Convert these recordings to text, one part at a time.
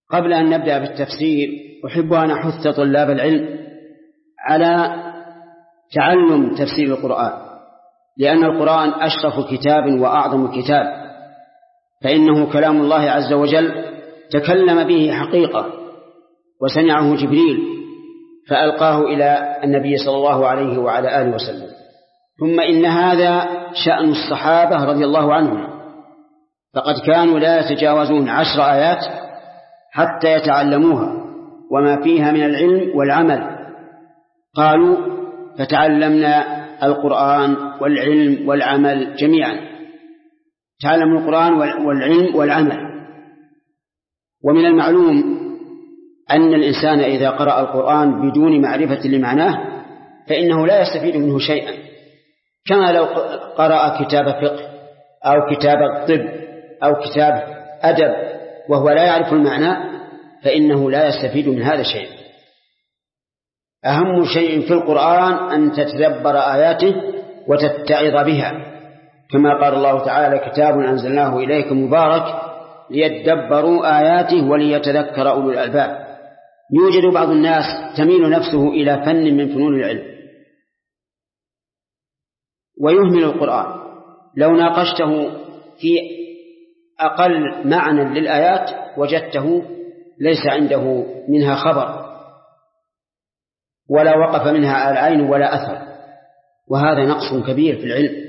قبل أن نبدأ بالتفسير أحب أن أحث طلاب العلم على تعلم تفسير القرآن، لأن القرآن أشرف كتاب وأعظم كتاب، فإنه كلام الله عز وجل تكلم به حقيقة، وسمعه جبريل فألقاه إلى النبي صلى الله عليه وعلى آله وسلم. ثم إن هذا شأن الصحابة رضي الله عنهم، فقد كانوا لا يتجاوزون 10 آيات حتى يتعلموها وما فيها من العلم والعمل. قالوا فتعلمنا القرآن والعلم والعمل جميعا، تعلموا القرآن والعلم والعمل. ومن المعلوم أن الإنسان إذا قرأ القرآن بدون معرفة لمعناه فإنه لا يستفيد منه شيئا، كما لو قرأ كتاب فقه أو كتاب طب أو كتاب أدب وهو لا يعرف المعنى فإنه لا يستفيد من هذا شيء. أهم شيء في القرآن أن تتدبر آياته وتتعظ بها، كما قال الله تعالى: كتاب أنزلناه إليك مبارك ليدبروا آياته وليتذكر أولو الألباب. يوجد بعض الناس تميل نفسه إلى فن من فنون العلم ويهمل القرآن، لو ناقشته في أقل معنى للآيات وجدته ليس عنده منها خبر ولا وقف منها العين ولا أثر، وهذا نقص كبير في العلم.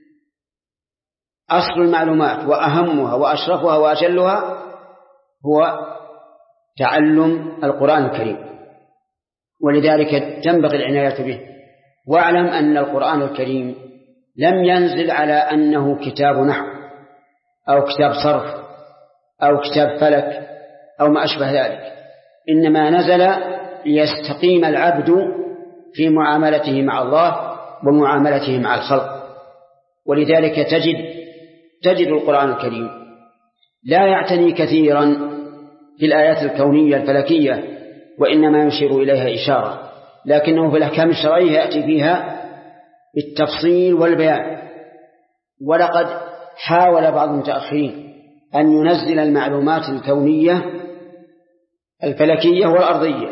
أصل المعلومات وأهمها وأشرفها وأجلها هو تعلم القرآن الكريم، ولذلك تنبغي العناية به. واعلم أن القرآن الكريم لم ينزل على أنه كتاب نحو أو كتاب صرف أو كتاب فلك أو ما أشبه ذلك، إنما نزل ليستقيم العبد في معاملته مع الله ومعاملته مع الخلق. ولذلك تجد القرآن الكريم لا يعتني كثيرا في الآيات الكونية الفلكية، وإنما يشير إليها إشارة، لكنه في الأحكام الشرعية يأتي فيها بالتفصيل والبيان. ولقد حاول بعض المتأخرين أن ينزل المعلومات الكونية الفلكية والأرضية،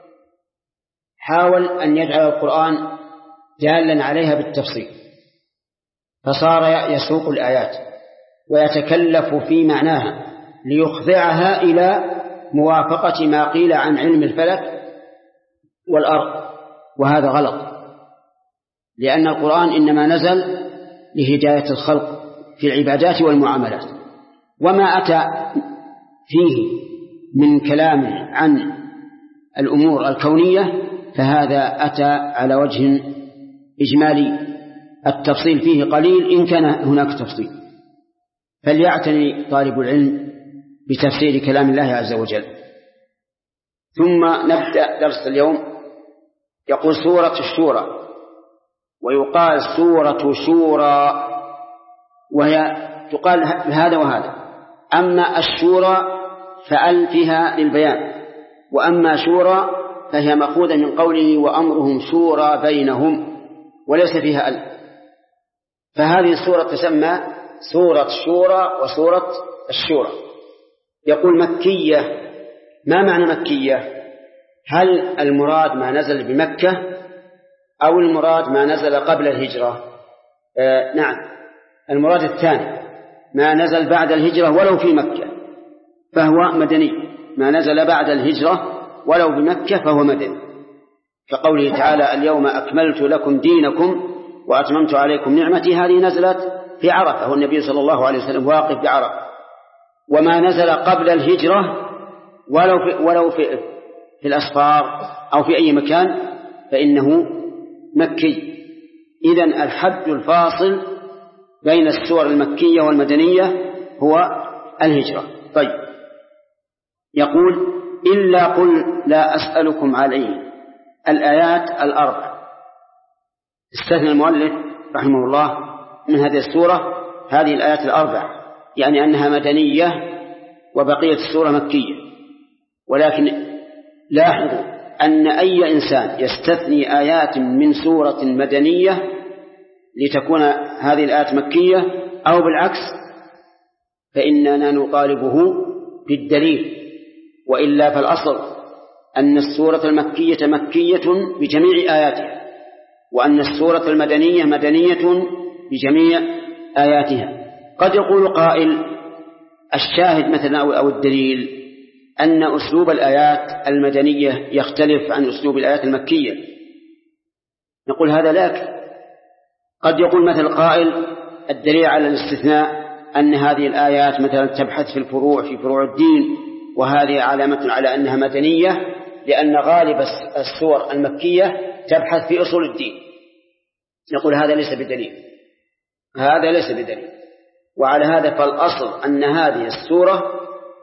حاول أن يجعل القرآن دالا عليها بالتفصيل، فصار يسوق الآيات ويتكلف في معناها ليخضعها إلى موافقة ما قيل عن علم الفلك والأرض، وهذا غلط، لأن القرآن إنما نزل لهداية الخلق في العبادات والمعاملات، وما أتى فيه من كلام عن الأمور الكونية فهذا أتى على وجه إجمالي، التفصيل فيه قليل إن كان هناك تفصيل. فليعتني طالب العلم بتفسير كلام الله عز وجل. ثم نبدأ درس اليوم. يقول سورة الشورى، ويقال سورة شورى، وهي تقال هذا وهذا. أما الشورى فأل فيها للبيان، وأما شورى فهي مأخوذة من قوله وأمرهم شورى بينهم، وليس فيها أل. فهذه السورة تسمى سورة شورى وسورة الشورى. يقول مكية. ما معنى مكية؟ هل المراد ما نزل بمكة أو المراد ما نزل قبل الهجرة؟ نعم، المراد الثاني، ما نزل بعد الهجرة ولو في مكة فهو مدني، ما نزل بعد الهجرة ولو بمكة فهو مدني، كقوله تعالى اليوم أكملت لكم دينكم وأتممت عليكم نعمتي. هذه نزلت في عرفة والنبي صلى الله عليه وسلم واقف بعرفة. وما نزل قبل الهجرة ولو في الأسفار أو في أي مكان فإنه مكي. إذن الحد الفاصل بين السور المكية والمدنية هو الهجرة. طيب، يقول إلا قل لا أسألكم عليه. الآيات الأربع استثنى المؤلف رحمه الله من هذه السورة هذه الآيات الأربع، يعني أنها مدنية وبقية السورة مكية. ولكن لاحظوا أن أي إنسان يستثني آيات من سورة مدنية لتكون هذه الآيات مكية أو بالعكس فإننا نطالبه بالدليل وإلا فالأصل أن السورة المكية مكية بجميع آياتها، وأن السورة المدنية مدنية بجميع آياتها. قد يقول قائل الشاهد مثلا أو الدليل أن أسلوب الآيات المدنية يختلف عن أسلوب الآيات المكية. نقول هذا لكن قد يقول مثل قائل الدليل على الاستثناء أن هذه الآيات مثلا تبحث في فروع الدين، وهذه علامة على أنها مدنية لأن غالب السور المكية تبحث في أصول الدين. نقول هذا ليس بدليل. وعلى هذا فالأصل أن هذه السورة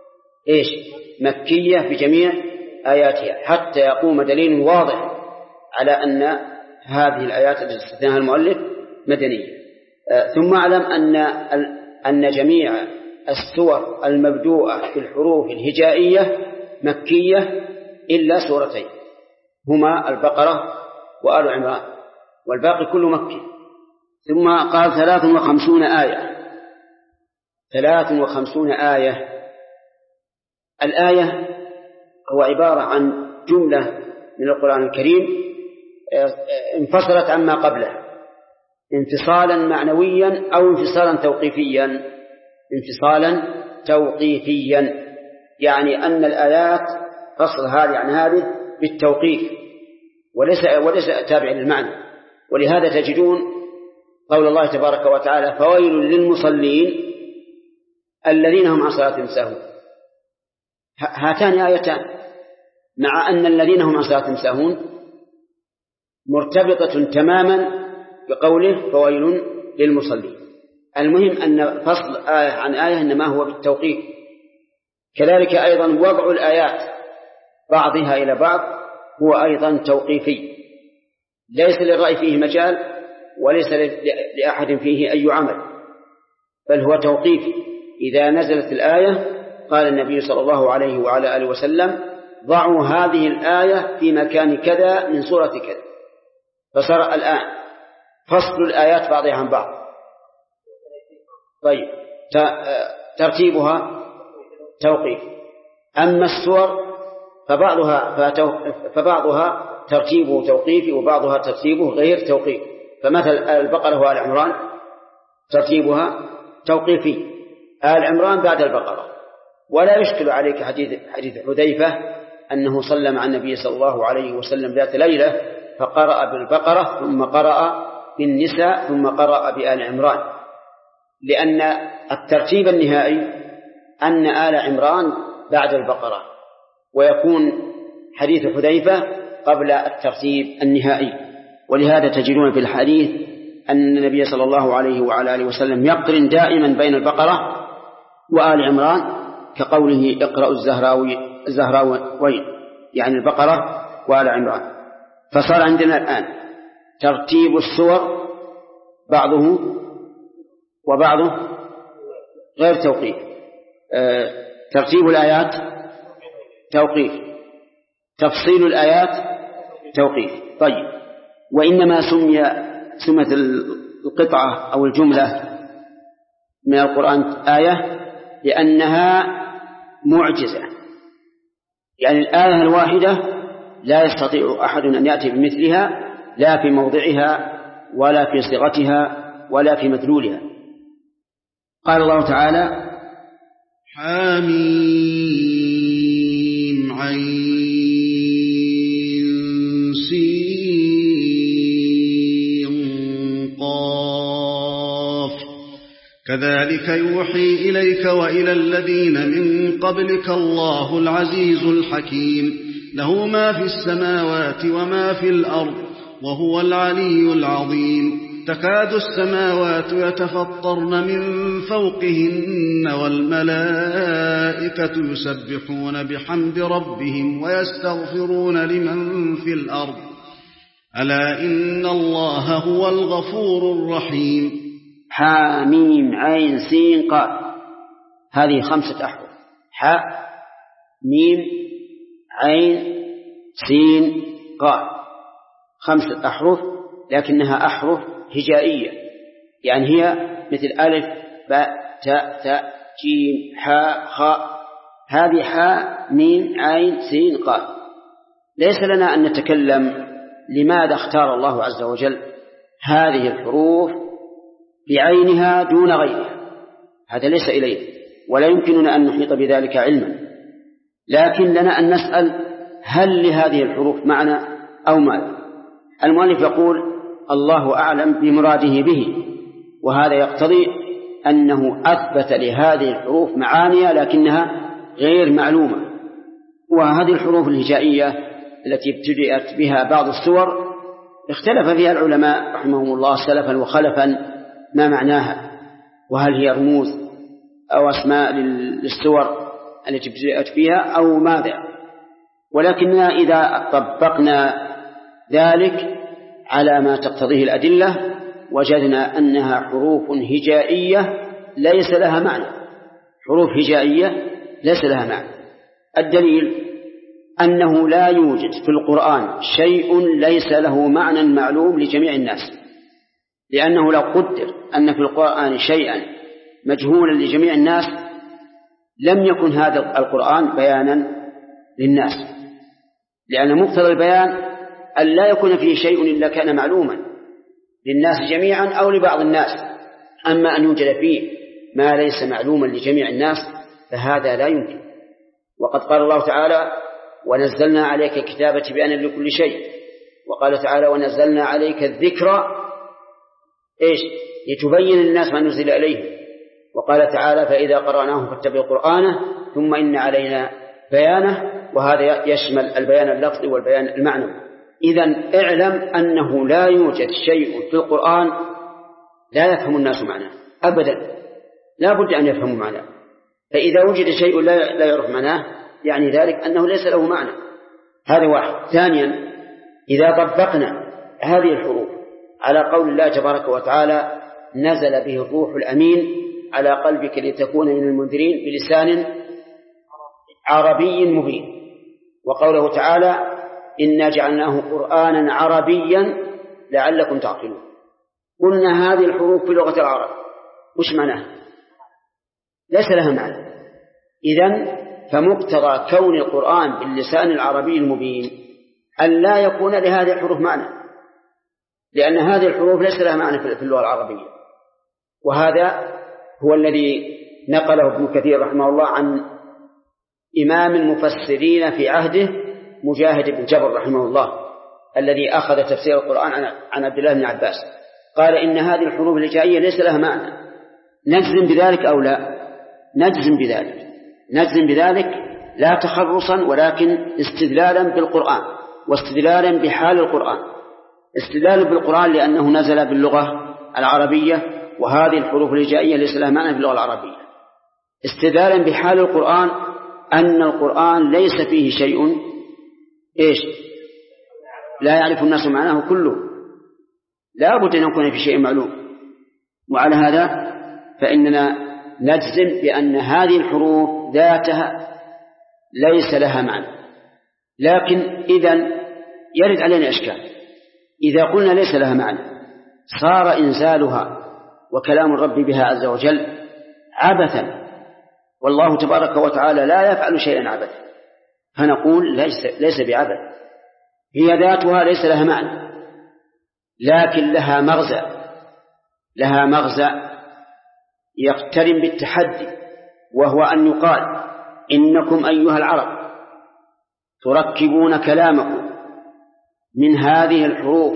مكية بجميع آياتها، حتى يقوم دليل واضح على أن هذه الآيات التي استثناها المؤلف مدنية. ثم أعلم أن جميع السور المبدوءة بالحروف الهجائية مكية إلا سورتين هما البقرة وآل عمران، والباقي كله مكي. ثم قال 53 آية. 53 آية. الآية هو عبارة عن جملة من القرآن الكريم انفصلت عما قبله انفصالا معنويا أو انفصالا توقيفيا. يعني أن الآيات فصل هذه عن هذه بالتوقيف وليس تابع للمعنى. ولهذا تجدون قول الله تبارك وتعالى فويل للمصلين الذين هم عن صلاتهم ساهون. هاتان آيتان مع أن الذين هم عن صلاتهم ساهون مرتبطة تماما بقوله فويل للمصلين. المهم أن فصل آية عن آية إنما هو بالتوقيف. كذلك أيضا وضع الآيات بعضها إلى بعض هو أيضا توقيفي، ليس للرأي فيه مجال وليس لأحد فيه أي عمل، بل هو توقيفي. إذا نزلت الآية قال النبي صلى الله عليه وعلى آله وسلم ضعوا هذه الآية في مكان كذا من سورة كذا. فصار الآن فصل الآيات بعضها عن بعض. طيب ترتيبها توقيف. أما السور فبعضها ترتيبه توقيفي وبعضها ترتيبه غير توقيفي. فمثل البقرة وآل عمران ترتيبها توقيفي، آل عمران بعد البقرة. ولا يشكل عليك حديث حذيفة أنه صلى مع النبي صلى الله عليه وسلم ذات ليلة فقرأ بالبقرة ثم قرأ بالنساء ثم قرأ بآل عمران، لأن الترتيب النهائي أن آل عمران بعد البقرة، ويكون حديث حذيفة قبل الترتيب النهائي. ولهذا تجدون في الحديث أن النبي صلى الله عليه وعلى آله وسلم يقرن دائما بين البقرة وآل عمران كقوله اقرأوا الزهراوين، يعني البقرة وآل عمران. فصار عندنا الآن ترتيب السور بعضه وبعضه غير توقيف. ترتيب الآيات توقيف، تفصيل الآيات توقيف. طيب، وإنما سمت القطعة أو الجملة من القرآن آية لأنها معجزة، يعني الآية الواحدة لا يستطيع أحد أن يأتي بمثلها لا في موضعها ولا في صيغتها ولا في مدلولها. قال الله تعالى حميم عين سين قاف كذلك يوحي إليك وإلى الذين من قبلك الله العزيز الحكيم له ما في السماوات وما في الأرض وهو العلي العظيم تكاد السماوات يتفطرن من فوقهن والملائكة يسبحون بحمد ربهم ويستغفرون لمن في الأرض ألا إن الله هو الغفور الرحيم. حاميم عين سين قاف، هذه 5 أحرف: حاء ميم عين سين قاف، 5 أحرف، لكنها أحرف هجائية، يعني هي مثل ألف باء تاء ثاء جيم حاء خاء، هذه حاء ميم عين سين قاف. ليس لنا أن نتكلم لماذا اختار الله عز وجل هذه الحروف بعينها دون غيرها، هذا ليس إليه، ولا يمكننا أن نحيط بذلك علما، لكن لنا أن نسأل هل لهذه الحروف معنى أو ماذا. المؤلف يقول الله أعلم بمراده به، وهذا يقتضي أنه أثبت لهذه الحروف معاني لكنها غير معلومة. وهذه الحروف الهجائية التي ابتدأت بها بعض السور اختلف فيها العلماء رحمهم الله سلفا وخلفا ما معناها، وهل هي رموز أو أسماء للسور التي ابتدأت فيها أو ماذا. ولكننا إذا طبقنا ذلك على ما تقتضيه الأدلة وجدنا أنها حروف هجائية ليس لها معنى، حروف هجائية ليس لها معنى. الدليل أنه لا يوجد في القرآن شيء ليس له معنى معلوم لجميع الناس، لأنه لو قدر أن في القرآن شيئا مجهولا لجميع الناس لم يكن هذا القرآن بيانا للناس، لأن مقتضى البيان أن لا يكون فيه شيء إلا كان معلوما للناس جميعا أو لبعض الناس. أما أن يوجد فيه ما ليس معلوما لجميع الناس فهذا لا يمكن. وقد قال الله تعالى ونزلنا عليك الكتاب بيانا لكل شيء، وقال تعالى ونزلنا عليك الذكر لتبين للناس ما نزل إليهم، وقال تعالى فإذا قرأناه فاتبع قرآنه ثم إن علينا بيانه، وهذا يشمل البيان اللفظي والبيان المعنوي. إذن اعلم أنه لا يوجد شيء في القرآن لا يفهم الناس معناه أبدا، لا بد أن يفهموا معناه. فإذا وجد شيء لا يعرف معناه يعني ذلك أنه ليس له معنى. هذا واحد. ثانيا إذا طبقنا هذه الحروف على قول الله تبارك وتعالى نزل به الروح الأمين على قلبك لتكون من المنذرين بلسان عربي مبين، وقوله تعالى إنا جعلناه قرآنا عربيا لعلكم تعقلون، قلنا هذه الحروف في لغة العرب وش معناها؟ ليس لها معنى. إذن فمقتضى كون القرآن باللسان العربي المبين أن لا يكون لهذه الحروف معنى، لأن هذه الحروف ليس لها معنى في اللغة العربية. وهذا هو الذي نقله ابن كثير رحمه الله عن إمام المفسرين في عهده مجاهد بن جبر رحمه الله الذي أخذ تفسير القرآن عن عبد الله بن عباس، قال إن هذه الحروف الهجائية ليس لها معنى. نجزم بذلك أو لا؟ نجزم بذلك، نجزم بذلك لا تخرصا ولكن استدلالا بالقرآن واستدلالا بحال القرآن. استدلالا بالقرآن لأنه نزل باللغة العربية وهذه الحروف الهجائية ليس لها معنى في اللغة العربية. استدلالا بحال القرآن أن القرآن ليس فيه شيء لا يعرف الناس معناه كله، لا بد أن يكون في شيء معلوم. وعلى هذا فإننا نجزم بأن هذه الحروف ذاتها ليس لها معنى. لكن إذن يرد علينا إشكال، إذا قلنا ليس لها معنى صار إنزالها وكلام الرب بها عز وجل عبثا، والله تبارك وتعالى لا يفعل شيئا عبثا، فنقول ليس بعبث، هي ذاتها ليس لها معنى لكن لها مغزى، لها مغزى يقترن بالتحدي، وهو أن يقال إنكم أيها العرب تركبون كلامكم من هذه الحروف،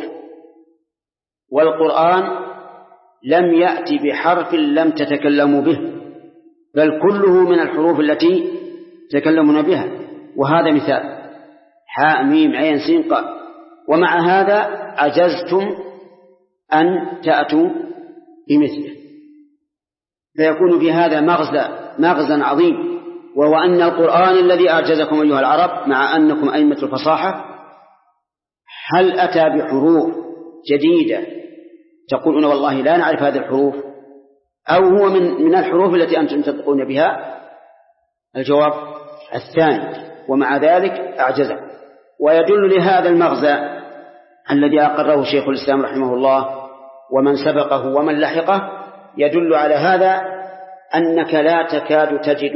والقرآن لم يأتي بحرف لم تتكلموا به، بل كله من الحروف التي تتكلمون بها. وهذا مثال حاء ميم عين سين قاف، ومع هذا عجزتم أن تأتوا بمثله، فيكون في هذا مغزى عظيم، وهو أن القرآن الذي أعجزكم أيها العرب مع أنكم أئمة الفصاحة هل أتى بحروف جديدة تقولون والله لا نعرف هذه الحروف، أو هو من الحروف التي أنتم تنطقون بها؟ الجواب الثاني، ومع ذلك أعجزكم. ويدل لهذا المغزى الذي أقره شيخ الإسلام رحمه الله ومن سبقه ومن لحقه، يدل على هذا أنك لا تكاد تجد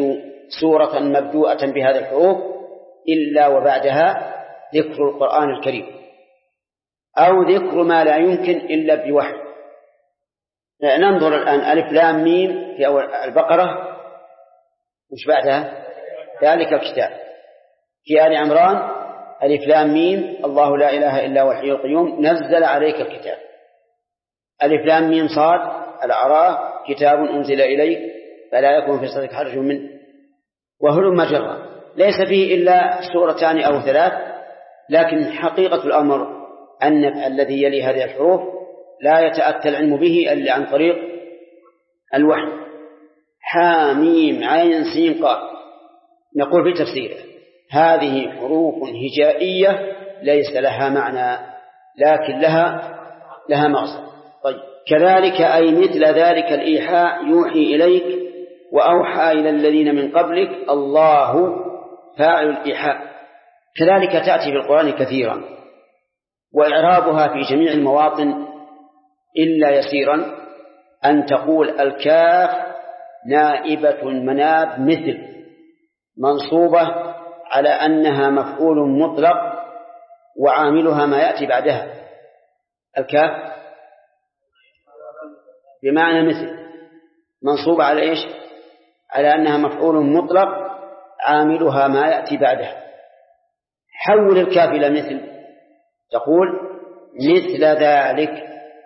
سورة مبدوءة بهذه الحروف إلا وبعدها ذكر القرآن الكريم أو ذكر ما لا يمكن إلا بوحي. ننظر الآن ألف لام ميم في أول البقرة، وش بعدها؟ ذلك الكتاب. في آل عمران ألف لام ميم الله لا إله إلا هو الحي القيوم نزل عليك الكتاب. ألف لام ميم صاد الأعراف كتاب أنزل إليك فلا يكون في صدرك حرج منه. وهلم جرا، ليس فيه إلا سورتان أو ثلاث، لكن حقيقة الأمر أن الذي يلي هذه الحروف لا يتأتى العلم به إلا عن طريق الوحي. حاميم عين سين قاف، نقول في تفسيره هذه حروف هجائية ليس لها معنى لكن لها مقصد. طيب كذلك أي مثل ذلك الإيحاء يوحي إليك وأوحى إلى الذين من قبلك الله فاعل الإيحاء. كذلك تأتي في القرآن كثيرا، وإعرابها في جميع المواطن إلا يسيرا أن تقول الكاف نائبة مناب مثل منصوبة على أنها مفعول مطلق وعاملها ما يأتي بعدها. الكاف بمعنى مثل منصوبة على إيش؟ على أنها مفعول مطلق عاملها ما يأتي بعدها. حول الكاف إلى مثل تقول مثل ذلك.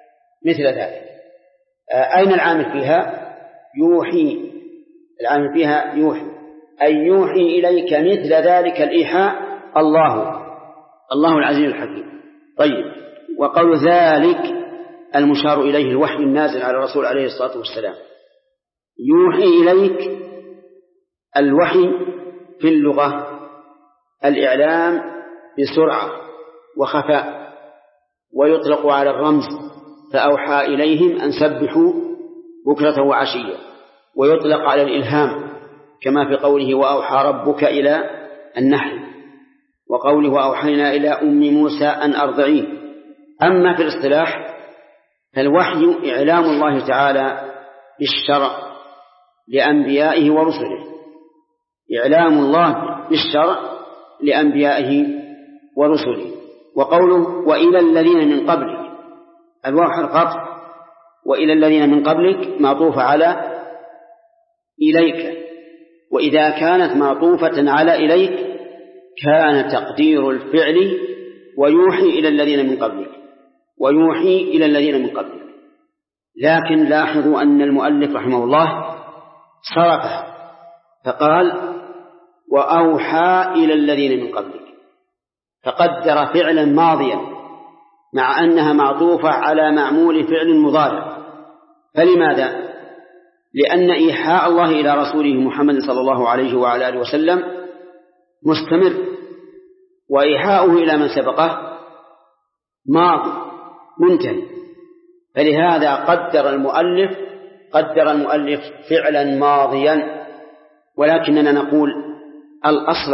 أين العامل فيها؟ يوحي. العامل فيها يوحي، أي يوحي إليك مثل ذلك الإيحاء الله العزيز الحكيم. طيب وقول ذلك المشار إليه الوحي النازل على الرسول عليه الصلاة والسلام. يوحي إليك الوحي في اللغة الإعلام بسرعة وخفاء، ويطلق على الرمز فأوحى إليهم أن سبحوا بكرة وعشية، ويطلق على الإلهام كما في قوله وأوحى ربك إلى النحل، وقوله وأوحينا إلى أم موسى أن أرضعيه. أما في الاصطلاح فالوحي إعلام الله تعالى بالشرع لأنبيائه ورسله. إعلام الله بالشرع لأنبيائه ورسله. وقوله وإلى الذين من قبلك، الواو حرف عطف، وإلى الذين من قبلك معطوفة على إليك، وإذا كانت معطوفة على إليك كان تقدير الفعل ويوحي إلى الذين من قبلك، ويوحي إلى الذين من قبلك. لكن لاحظوا أن المؤلف رحمه الله صرفها فقال وأوحى إلى الذين من قبلك، فقدر فعلا ماضيا مع أنها معطوفة على معمول فعل مضارع. فلماذا؟ لأن إيحاء الله إلى رسوله محمد صلى الله عليه وعلى آله وسلم مستمر، وإيحاؤه إلى من سبقه ماضي منتهي. فلهذا قدر المؤلف فعلا ماضيا. ولكننا نقول الأصل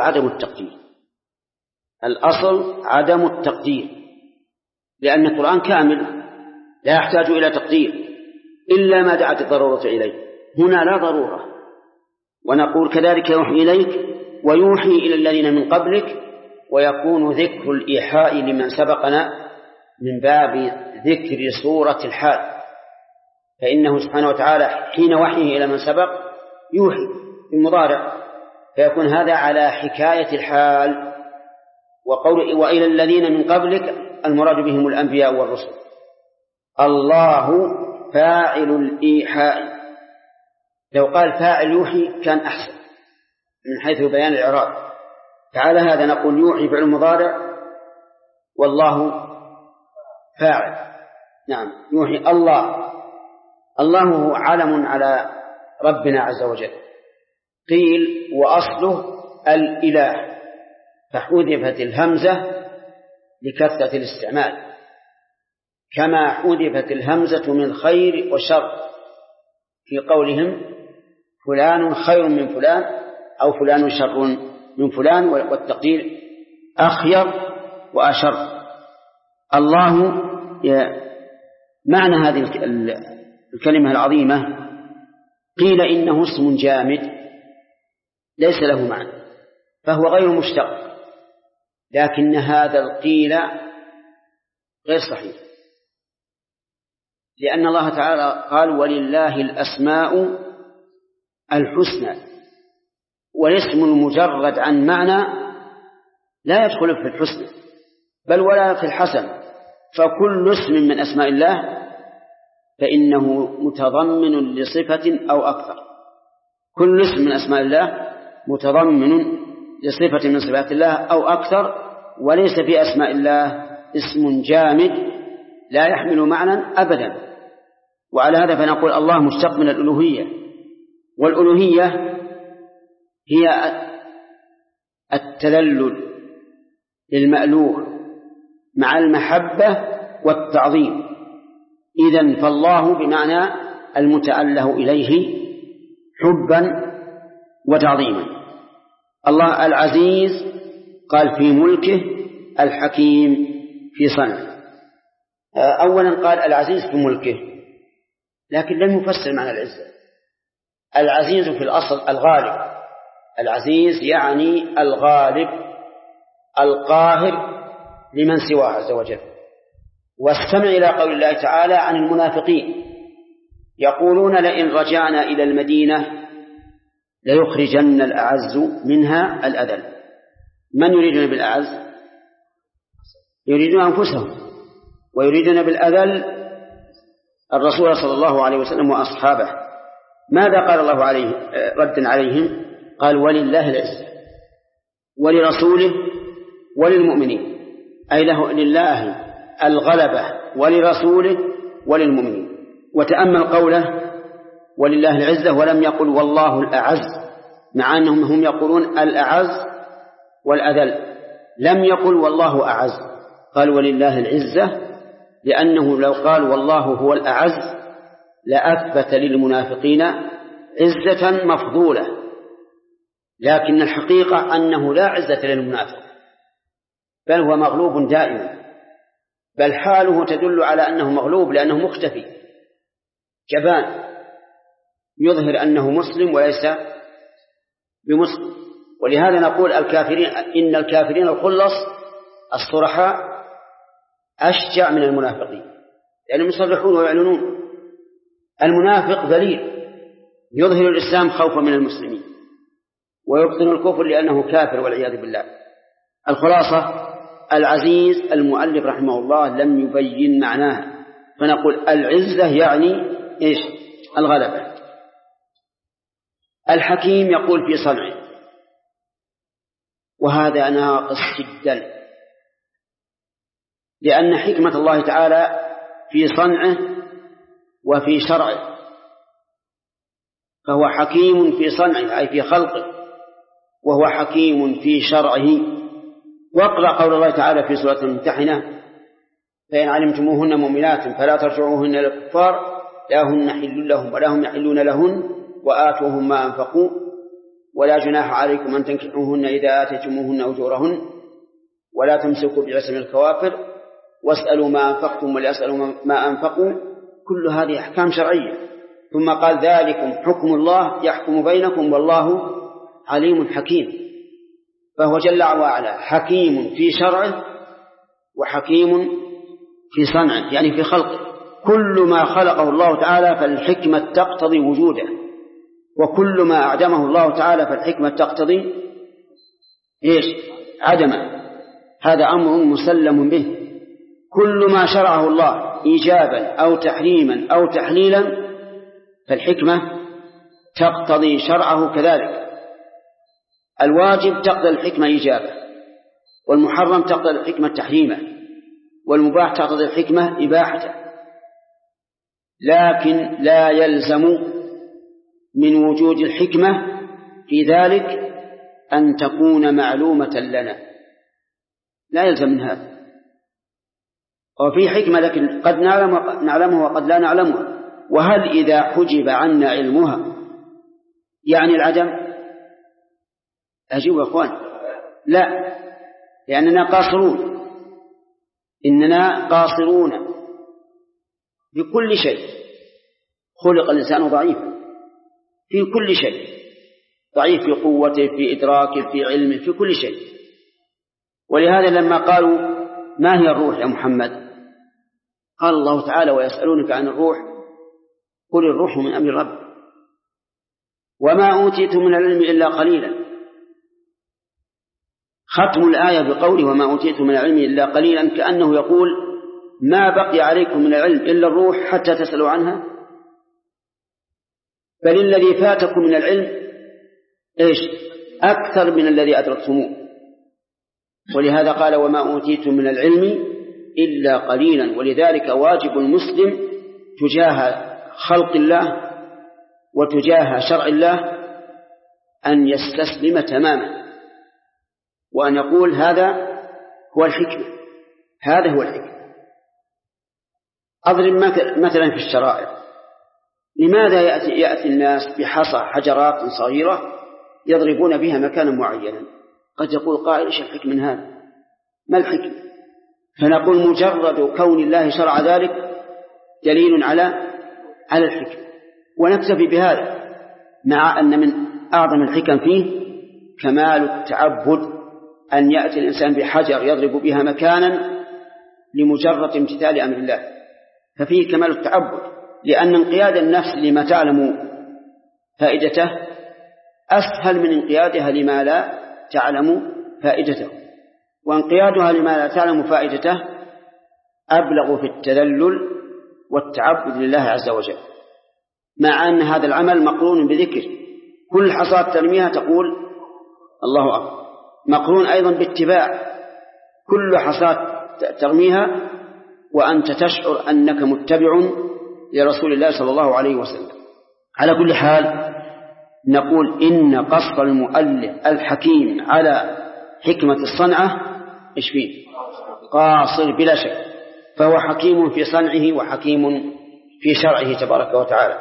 عدم التقدير، لأن القرآن كامل لا يحتاج إلى تقدير إلا ما دعت الضرورة إليه. هنا لا ضرورة. ونقول كذلك يوحي إليك ويوحي إلى الذين من قبلك، ويكون ذكر الإيحاء لمن سبقنا من باب ذكر صورة الحال، فإنه سبحانه وتعالى حين وحيه إلى من سبق يوحي المضارع، فيكون هذا على حكاية الحال. وقول وإلى الذين من قبلك المراد بهم الأنبياء والرسل. الله فاعل الإيحاء، لو قال فاعل يوحي كان أحسن من حيث بيان الإعراب. تعالى هذا نقول يوحي فعل مضارع والله فاعل. نعم يوحي الله هو علم على ربنا عز وجل. قيل وأصله الإله، فحذفت الهمزة لكثرة الاستعمال، كما حذفت الهمزة من خير وشر في قولهم فلان خير من فلان أو فلان شر من فلان، والتقدير أخير وأشر. الله معنى هذه الكلمة العظيمة قيل إنه اسم جامد ليس له معنى، فهو غير مشتق. لكن هذا القيل غير صحيح، لأن الله تعالى قال ولله الأسماء الحسنى، والاسم المجرد عن معنى لا يدخل في الحسنى بل ولا في الحسن، فكل اسم من أسماء الله فإنه متضمن لصفة أو أكثر. كل اسم من أسماء الله متضمن لصفة من صفات الله أو أكثر، وليس في أسماء الله اسم جامد لا يحمل معنى أبدا. وعلى هذا فنقول الله مشتق من الألوهية، والألوهية هي التذلل للمألوه مع المحبة والتعظيم. إذن فالله بمعنى المتأله إليه حبا وتعظيما. الله العزيز قال في ملكه، الحكيم في صنعه. أولا قال العزيز في ملكه، لكن لم يفسر معنى العزة. العزيز في الأصل الغالب، العزيز يعني الغالب القاهر لمن سواه عز وجل. واستمع إلى قول الله تعالى عن المنافقين يقولون لئن رجعنا إلى المدينة ليخرجن الأعز منها الأذل. من يريدون بالأعز؟ يريدون أنفسهم، ويريدون بالأذل الرسول صلى الله عليه وسلم وأصحابه. ماذا قال الله عليه ردا عليهم؟ قال ولله العزة ولرسوله وللمؤمنين، أي لله الغلبة ولرسوله وللمؤمنين. وتأمل قوله ولله العزة ولم يقل والله الأعز، مع أنهم هم يقولون الأعز والأذل، لم يقل والله أعز، قال ولله العزة، لأنه لو قال والله هو الأعز لأثبت للمنافقين عزة مفضولة، لكن الحقيقة أنه لا عزة للمنافق، بل هو مغلوب دائما، بل حاله تدل على أنه مغلوب لأنه مختفي جبان يظهر أنه مسلم وليس بمسلم. ولهذا نقول الكافرين إن الكافرين الخلص الصرحاء أشجع من المنافقين، لأنهم يصرحون ويعلنون. المنافق ذليل يظهر الإسلام خوفا من المسلمين ويبطن الكفر لأنه كافر والعياذ بالله. الخلاصة العزيز المؤلف رحمه الله لم يبين معناها، فنقول العزة يعني إيش؟ الغلبة. الحكيم يقول في صنعه، وهذا ناقص جدا، لأن حكمة الله تعالى في صنعه وفي شرعه، فهو حكيم في صنعه أي في خلقه، وهو حكيم في شرعه. واقرأ قول الله تعالى في سورة الممتحنة فإن علمتموهن مؤمنات فلا ترجعوهن إلى الكفار لا هن حل لهم ولا هم يحلون لهن وآتوهم ما أنفقوا ولا جناح عليكم أن تنكحوهن إذا آتيتموهن أجورهن ولا تمسكوا بعصم الكوافر واسألوا ما أنفقتم وليسألوا ما أنفقوا. كل هذه أحكام شرعية. ثم قال ذلكم حكم الله يحكم بينكم والله عليم حكيم. فهو جل وعلا حكيم في شرعه وحكيم في صنعه، يعني في خلقه. كل ما خلقه الله تعالى فالحكمة تقتضي وجوده، وكل ما أعدمه الله تعالى فالحكمة تقتضي إيش؟ عدمه. هذا أمر مسلم به. كل ما شرعه الله إيجابا أو تحريما أو تحليلا فالحكمة تقتضي شرعه كذلك. الواجب تقتضي الحكمة إيجابا، والمحرم تقتضي الحكمة تحريما، والمباح تقتضي الحكمة إباحته. لكن لا يلزم من وجود الحكمة في ذلك أن تكون معلومة لنا، لا يلزم من هذا. وفي حكمة لكن قد نعلمها وقد لا نعلمها. وهل إذا حجب عنا علمها يعني العدم؟ أجيب يا أخوان، لا، لأننا قاصرون، إننا قاصرون بكل شيء. خلق الإنسان ضعيفا في كل شيء، ضعيف في قوته، في إدراكه، في علمه، في كل شيء. ولهذا لما قالوا ما هي الروح يا محمد، قال الله تعالى ويسألونك عن الروح قل الروح من أمر رب وما أوتيتم من العلم إلا قليلا. ختم الآية بقوله وما أوتيتم من العلم إلا قليلا، كأنه يقول ما بقي عليكم من العلم إلا الروح حتى تسألوا عنها، بل الذي فاتكم من العلم أكثر من الذي أدركتموه. ولهذا قال وما أوتيتم من العلم إلا قليلا. ولذلك واجب المسلم تجاه خلق الله وتجاه شرع الله أن يستسلم تماما، وأن يقول هذا هو الحكمة، هذا هو الحكمة. أضرب مثلا في الشرائع، لماذا يأتي الناس بحصى حجرات صغيرة يضربون بها مكانا معينا؟ قد يقول قائل إيش الحكمة من هذا؟ ما الحكمة؟ فنقول مجرد كون الله شرع ذلك دليل على الحكمة، ونكتفي بهذا، مع أن من أعظم الحكم فيه كمال التعبد، أن يأتي الإنسان بحجر يضرب بها مكانا لمجرد امتثال أمر الله، ففيه كمال التعبد، لأن انقياد النفس لما تعلم فائدته أسهل من انقيادها لما لا تعلم فائدته، وانقيادها لما لا تعلم فائدته أبلغ في التذلل والتعبد لله عز وجل، مع أن هذا العمل مقرون بذكر، كل حصاة ترميها تقول الله أكبر، مقرون أيضا باتباع، كل حصاة ترميها وأنت تشعر أنك متبع لرسول الله صلى الله عليه وسلم. على كل حال نقول إن قصر المؤلف الحكيم على حكمة الصنعة إيش فيه؟ قاصر بلا شك، فهو حكيم في صنعه وحكيم في شرعه تبارك وتعالى.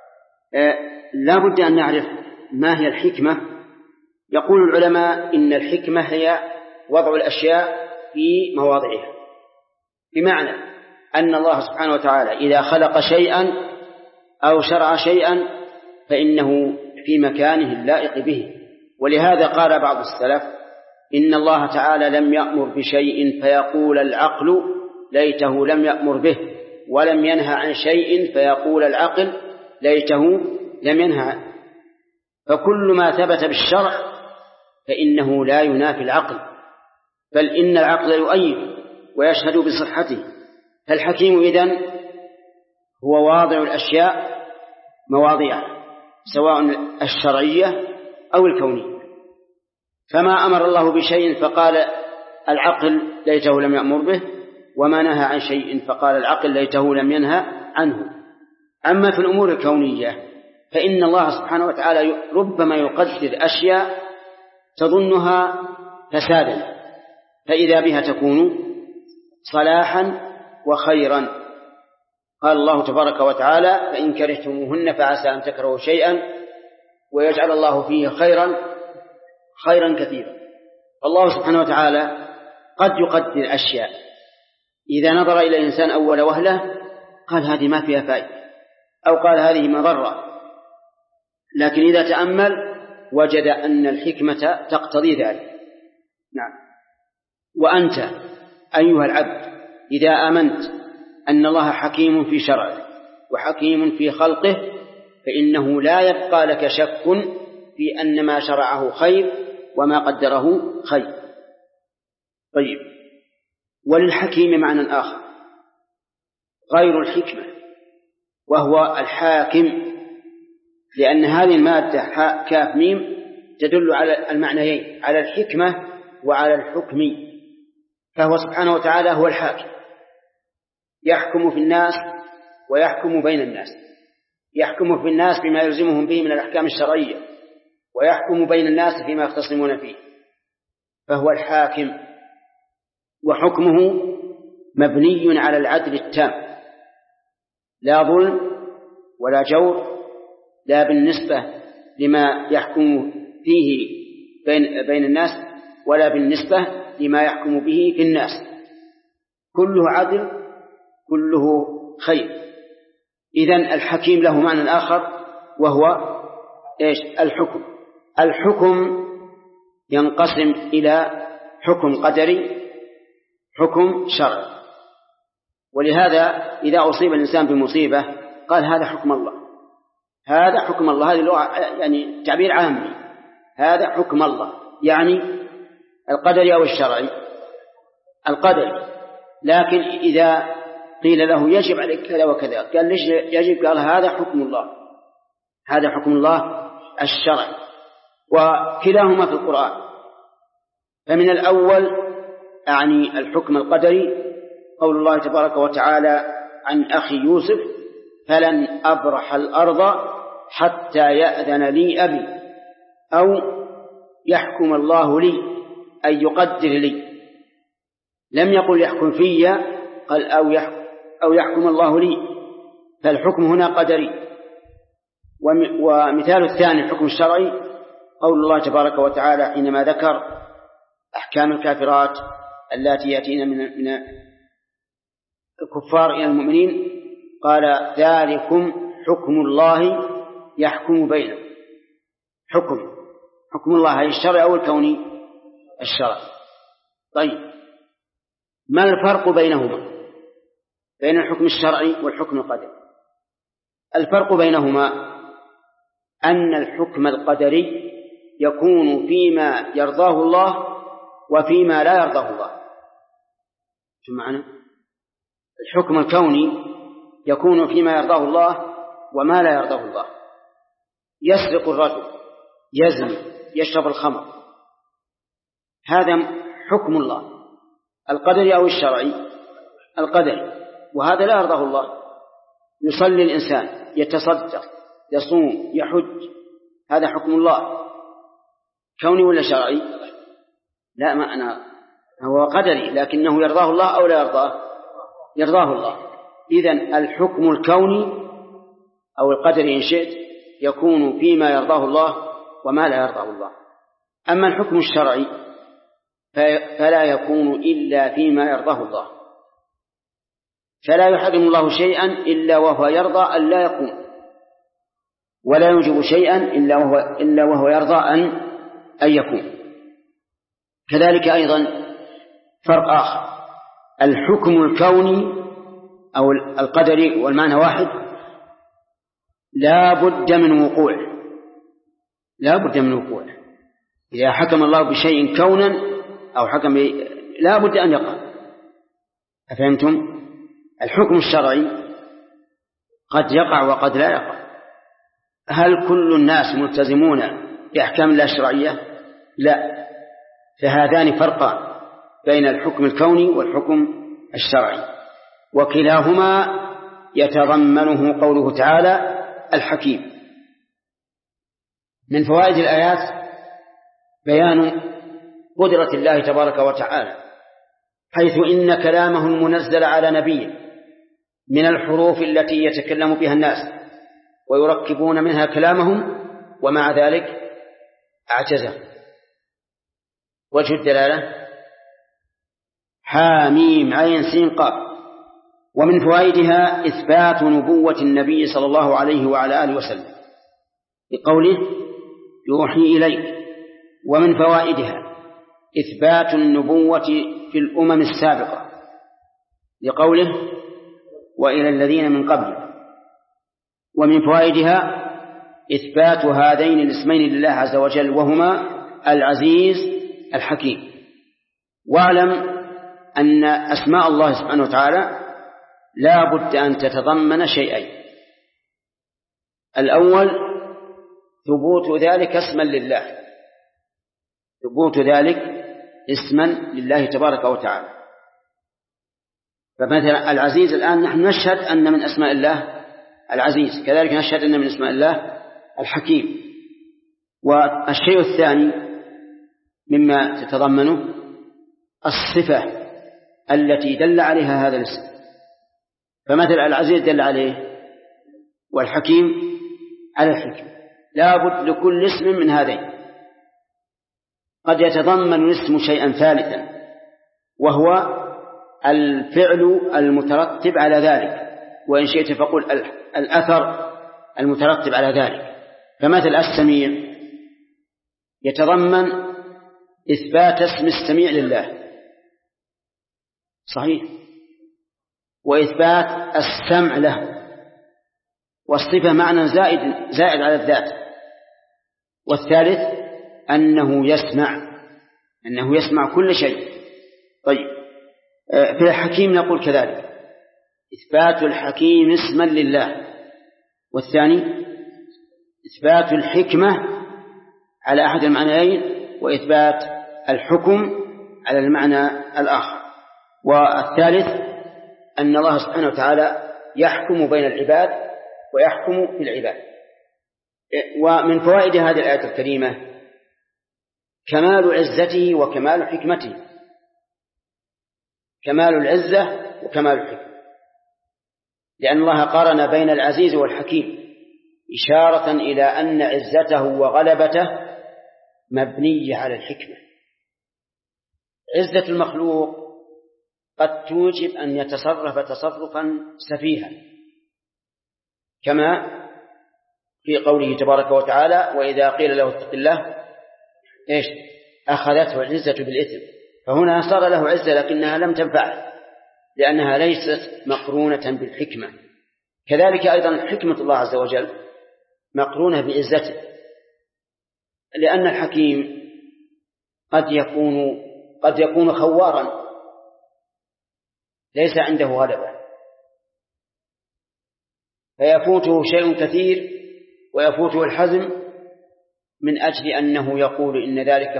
لا بد أن نعرف ما هي الحكمة. يقول العلماء إن الحكمة هي وضع الأشياء في مواضعها، بمعنى أن الله سبحانه وتعالى إذا خلق شيئا أو شرع شيئا فإنه في مكانه اللائق به. ولهذا قال بعض السلف إن الله تعالى لم يأمر بشيء فيقول العقل ليته لم يأمر به، ولم ينهى عن شيء فيقول العقل ليته لم ينهى عنه. فكل ما ثبت بالشرع فإنه لا ينافي العقل، بل إن العقل يؤيد ويشهد بصحته. فالحكيم إذن هو واضع الأشياء مواضعها، سواء الشرعية أو الكونية. فما أمر الله بشيء فقال العقل ليته لم يأمر به، وما نهى عن شيء فقال العقل ليته لم ينهى عنه. أما في الأمور الكونية فإن الله سبحانه وتعالى ربما يقدر أشياء تظنها فسادا فإذا بها تكون صلاحا وخيرا. قال الله تبارك وتعالى فإن كرهتموهن فعسى أن تكرهوا شيئا ويجعل الله فيه خيرا كثيرا. الله سبحانه وتعالى قد يقدر أشياء إذا نظر إلى الإنسان أول وهلة قال هذه ما فيها فائدة، أو قال هذه مضرة، لكن إذا تأمل وجد أن الحكمة تقتضي ذلك. نعم. وأنت أيها العبد إذا آمنت أن الله حكيم في شرعه وحكيم في خلقه فإنه لا يبقى لك شك في أن ما شرعه خير وما قدره خير. طيب، وللحكيم معنى آخر غير الحكمة وهو الحاكم، لأن هذه المادة حاء كاف ميم تدل على المعنيين، على الحكمة وعلى الحكم. فهو سبحانه وتعالى هو الحاكم، يحكم في الناس ويحكم بين الناس، يحكم في الناس بما يلزمهم به من الأحكام الشرعية، ويحكم بين الناس فيما يختصمون فيه، فهو الحاكم. وحكمه مبني على العدل التام، لا ظلم ولا جور، لا بالنسبة لما يحكم فيه بين الناس ولا بالنسبة لما يحكم به في الناس، كله عدل كله خير. إذن الحكيم له معنى آخر وهو الحكم. الحكم ينقسم إلى حكم قدري، حكم شرعي. ولهذا إذا أصيب الإنسان بمصيبة قال هذا حكم الله، هذا حكم الله، هذه اللغة يعني تعبير عامي، هذا حكم الله، يعني القدري أو الشرعي؟ القدري. لكن إذا قيل له يجب عليك كذا وكذا قال ليش يجب؟ قال هذا حكم الله، هذا حكم الله الشرعي، وكلاهما في القرآن. فمن الأول أعني الحكم القدري قول الله تبارك وتعالى عن أخي يوسف: فلن أبرح الأرض حتى يأذن لي أبي أو يحكم الله لي، أي يقدر لي. لم يقل يحكم في، قال أو يحكم الله لي، فالحكم هنا قدري. ومثال الثاني الحكم الشرعي قول الله تبارك وتعالى حينما ذكر أحكام الكافرات التي يأتين من الكفار إلى المؤمنين قال: ذلكم حكم الله يحكم بينكم. حكم الله هي الشرعي أو الكوني؟ الشرعي. طيب، ما الفرق بينهما، بين الحكم الشرعي والحكم القدري؟ الفرق بينهما أن الحكم القدري يكون فيما يرضاه الله وفيما لا يرضاه الله. شو معنى؟ الحكم الكوني يكون فيما يرضاه الله وما لا يرضاه الله. يسرق الرجل، يزني، يشرب الخمر، هذا حكم الله القدري أو الشرعي؟ القدري، وهذا لا يرضاه الله. يصلي الإنسان، يتصدق، يصوم، يحج، هذا حكم الله كوني ولا شرعي؟ لا، ما أنا هو قدري، لكنه يرضاه الله أو لا يرضاه؟ يرضاه الله. إذن الحكم الكوني أو القدري إن شئت يكون فيما يرضاه الله وما لا يرضاه الله. أما الحكم الشرعي فلا يكون إلا فيما يرضاه الله، فلا يحرم الله شيئا إلا وهو يرضى أن لا يكون، ولا يوجب شيئا إلا وهو يرضى أن يكون. كذلك أيضا فرق آخر، الحكم الكوني أو القدري والمعنى واحد، لا بد من وقوعه، لا بد من وقوعه. إذا حكم الله بشيء كونا أو حكم لا بد أن يقع. أفهمتم؟ الحكم الشرعي قد يقع وقد لا يقع. هل كل الناس ملتزمون بأحكام الله الشرعية؟ لا. فهذان فرقان بين الحكم الكوني والحكم الشرعي، وكلاهما يتضمنه قوله تعالى الحكيم. من فوائد الآيات بيان قدرة الله تبارك وتعالى، حيث إن كلامه المنزل على نبيه من الحروف التي يتكلم بها الناس ويركبون منها كلامهم، ومع ذلك أعجزه. وجه الدلالة حاميم عين سين قاف. ومن فوائدها إثبات نبوة النبي صلى الله عليه وعلى آله وسلم بقوله يوحي إليك. ومن فوائدها إثبات النبوة في الأمم السابقة لقوله وإلى الذين من قبل. ومن فوائدها إثبات هذين الاسمين لله عز وجل، وهما العزيز الحكيم. واعلم أن أسماء الله سبحانه وتعالى لا بد أن تتضمن شيئين: الأول ثبوت ذلك اسما لله، ثبوت ذلك اسما لله تبارك وتعالى. فمثلا العزيز الآن نحن نشهد أن من أسماء الله العزيز، كذلك نشهد أن من أسماء الله الحكيم. والشيء الثاني مما تتضمنه الصفة التي دل عليها هذا الاسم. فمثل العزيز دل عليه، والحكيم على الحكم. لا بد لكل اسم من هذين. قد يتضمن الاسم شيئا ثالثا، وهو الفعل المترتب على ذلك، وإن شئت فقل الأثر المترتب على ذلك. فمثل السميع يتضمن إثبات اسم السميع لله صحيح، وإثبات السمع له، والصفة معنى زائد على الذات. والثالث أنه يسمع كل شيء. طيب في الحكيم نقول كذلك إثبات الحكيم اسما لله، والثاني إثبات الحكمة على أحد المعنيين، وإثبات الحكم على المعنى الآخر. والثالث أن الله سبحانه وتعالى يحكم بين العباد ويحكم في العباد. ومن فوائد هذه الآية الكريمة كمال عزته وكمال حكمته، كمال العزة وكمال الحكمة، لأن الله قارن بين العزيز والحكيم إشارة إلى أن عزته وغلبته مبنية على الحكمة. عزة المخلوق قد توجب أن يتصرف تصرفا سفيها، كما في قوله تبارك وتعالى وإذا قيل له اتق الله أخذته العزة بالإثم، فهنا صار له عزة لكنها لم تنفعه لأنها ليست مقرونة بالحكمة. كذلك أيضا حكمة الله عز وجل مقرونة بعزته، لأن الحكيم قد يكون خوارا ليس عنده غلبة، فيفوته شيء كثير ويفوته الحزم من أجل أنه يقول إن ذلك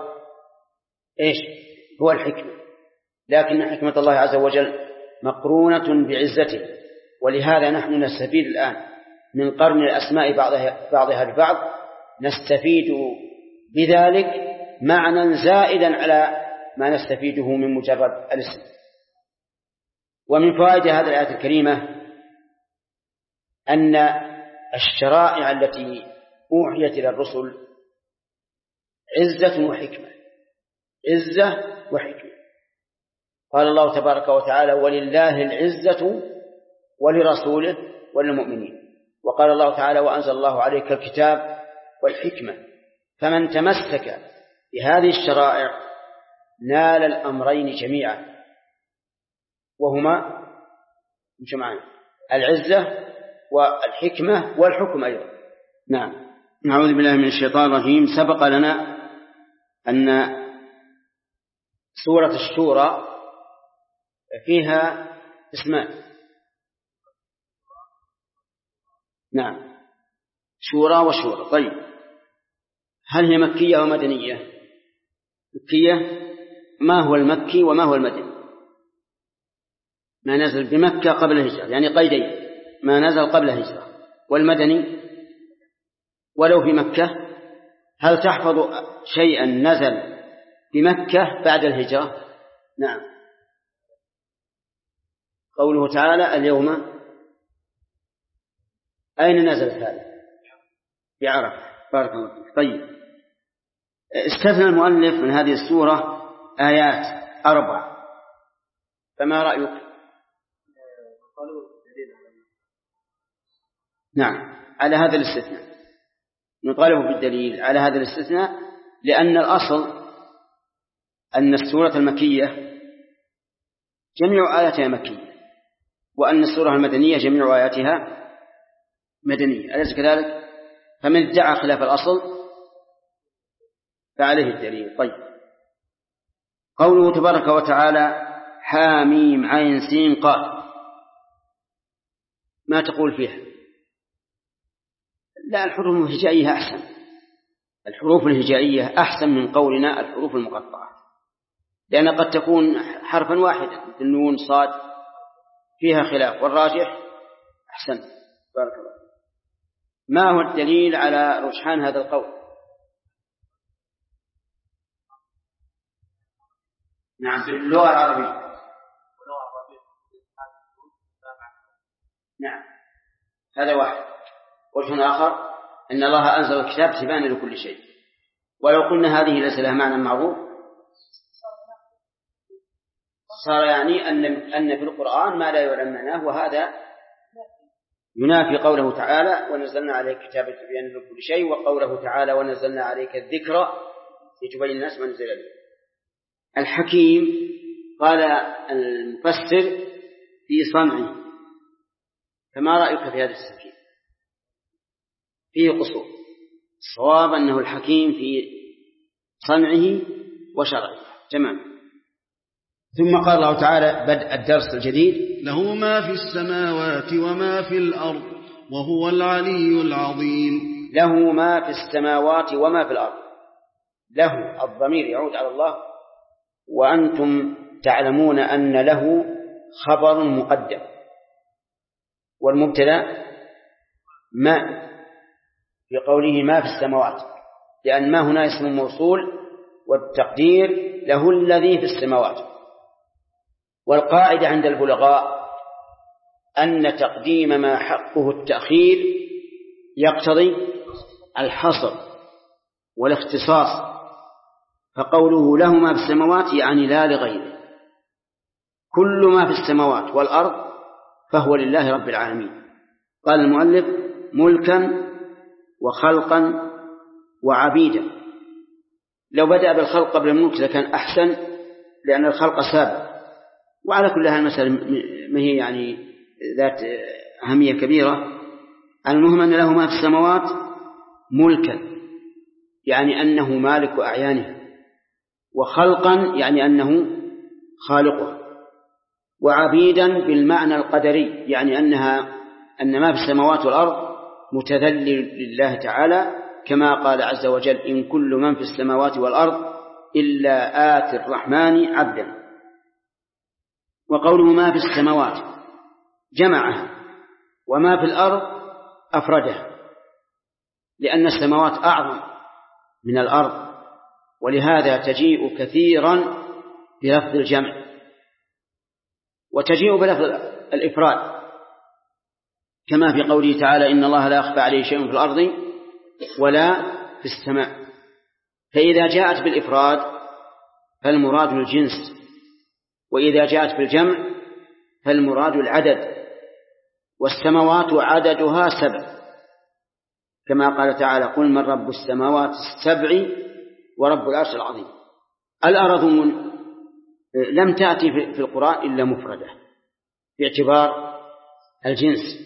هو الحكمة. لكن حكمة الله عز وجل مقرونة بعزته، ولهذا نحن نستفيد الآن من قرن الأسماء بعضها ببعض، نستفيد بذلك معنى زائدا على ما نستفيده من مجرد الاسم. ومن فوائد هذه الآية الكريمة أن الشرائع التي أوحيت إلى الرسل عزة وحكمة. قال الله تبارك وتعالى ولله العزة ولرسوله وللمؤمنين، وقال الله تعالى وأنزل الله عليك الكتاب والحكمة، فمن تمسك بهذه الشرائع نال الأمرين جميعا، وهما جمعان العزة والحكمة والحكم أيضا. نعم. نعوذ بالله من الشيطان الرجيم. سبق لنا أن سورة الشورى فيها اسمان. نعم، شورى وشورى. طيب هل هي مكية ومدنية؟ مكية. ما هو المكي وما هو المدني؟ ما نزل بمكة قبل الهجرة، يعني قيدين، ما نزل قبل الهجرة. والمدني ولو في مكة. هل تحفظ شيئا نزل بمكة بعد الهجرة؟ نعم. قوله تعالى اليوم، أين نزلت هذا؟ بعرفة. بارك الله فيك. طيب استثنى المؤلف من هذه السورة آيات 4، فما رأيك؟ نعم، على هذا الاستثناء نطالب بالدليل على هذا الاستثناء، لأن الأصل أن السورة المكية جميع آياتها مكية، وأن السورة المدنية جميع آياتها مدنية، أليس كذلك؟ فمن ادعى خلاف الأصل فعليه الدليل. طيب قوله تبارك وتعالى حاميم عين سين قاف، ما تقول فيها؟ لا، الحروف الهجائية أحسن، الحروف الهجائية أحسن من قولنا الحروف المقطعة، لأن قد تكون حرفا واحدا مثل نون صاد فيها خلاف، والراجح أحسن. بارك الله. ما هو الدليل على رجحان هذا القول؟ نعم، في اللغة العربية. نعم، هذا واحد. وجه آخر أن الله أنزل الكتاب تبيانا لكل شيء، ولو قلنا هذه ليس لها معنى معروف صار يعني أن في القرآن ما لا يعلم معناه، وهذا ينافي قوله تعالى ونزلنا عليك كتابا تبيانا لكل شيء، وقوله تعالى ونزلنا عليك الذكر لتبين الناس ما نزل إليهم. الحكيم قال المفسر في صنعه، فما رأيك في هذا التفسير؟ فيه قصور. الصواب أنه الحكيم في صنعه وشرعه. تمام. ثم قال الله تعالى بدء الدرس الجديد: له ما في السماوات وما في الأرض وهو العلي العظيم. له ما في السماوات وما في الأرض. له الضمير يعود على الله، وأنتم تعلمون أن له خبر مقدم، والمبتدأ ما في قوله ما في السماوات، لأن ما هنا اسم موصول، والتقدير له الذي في السماوات. والقاعدة عند البلغاء أن تقديم ما حقه التأخير يقتضي الحصر والاختصاص، فقوله له ما في السماوات يعني لا لغيره. كل ما في السماوات والأرض فهو لله رب العالمين. قال المؤلف: ملكا وخلقا وعبيدا. لو بدأ بالخلق قبل الملك لكان أحسن، لأن الخلق سابق. وعلى كل هذه المسألة ما هي يعني ذات أهمية كبيرة. المهم أن له ما في السماوات ملكا يعني أنه مالك أعيانه، وخلقا يعني أنه خالقه، وعبيدا بالمعنى القدري يعني أن ما في السماوات والأرض متذلل لله تعالى، كما قال عز وجل: إن كل من في السماوات والأرض إلا آتي الرحمن عبدا. وقوله ما في السماوات جمعها، وما في الأرض أفردها، لأن السماوات أعظم من الأرض، ولهذا تجيء كثيرا بلفظ الجمع، وتجيء بلفظ الإفراد، كما في قوله تعالى: إن الله لا يخفى عليه شيء في الأرض ولا في السماء. فإذا جاءت بالإفراد فالمراد الجنس، وإذا جاءت بالجمع فالمراد العدد. والسماوات عددها 7، كما قال تعالى: قل من رب السماوات السبع ورب العرش العظيم. الأرضون لم تأتي في القرآن إلا مفردة باعتبار الجنس،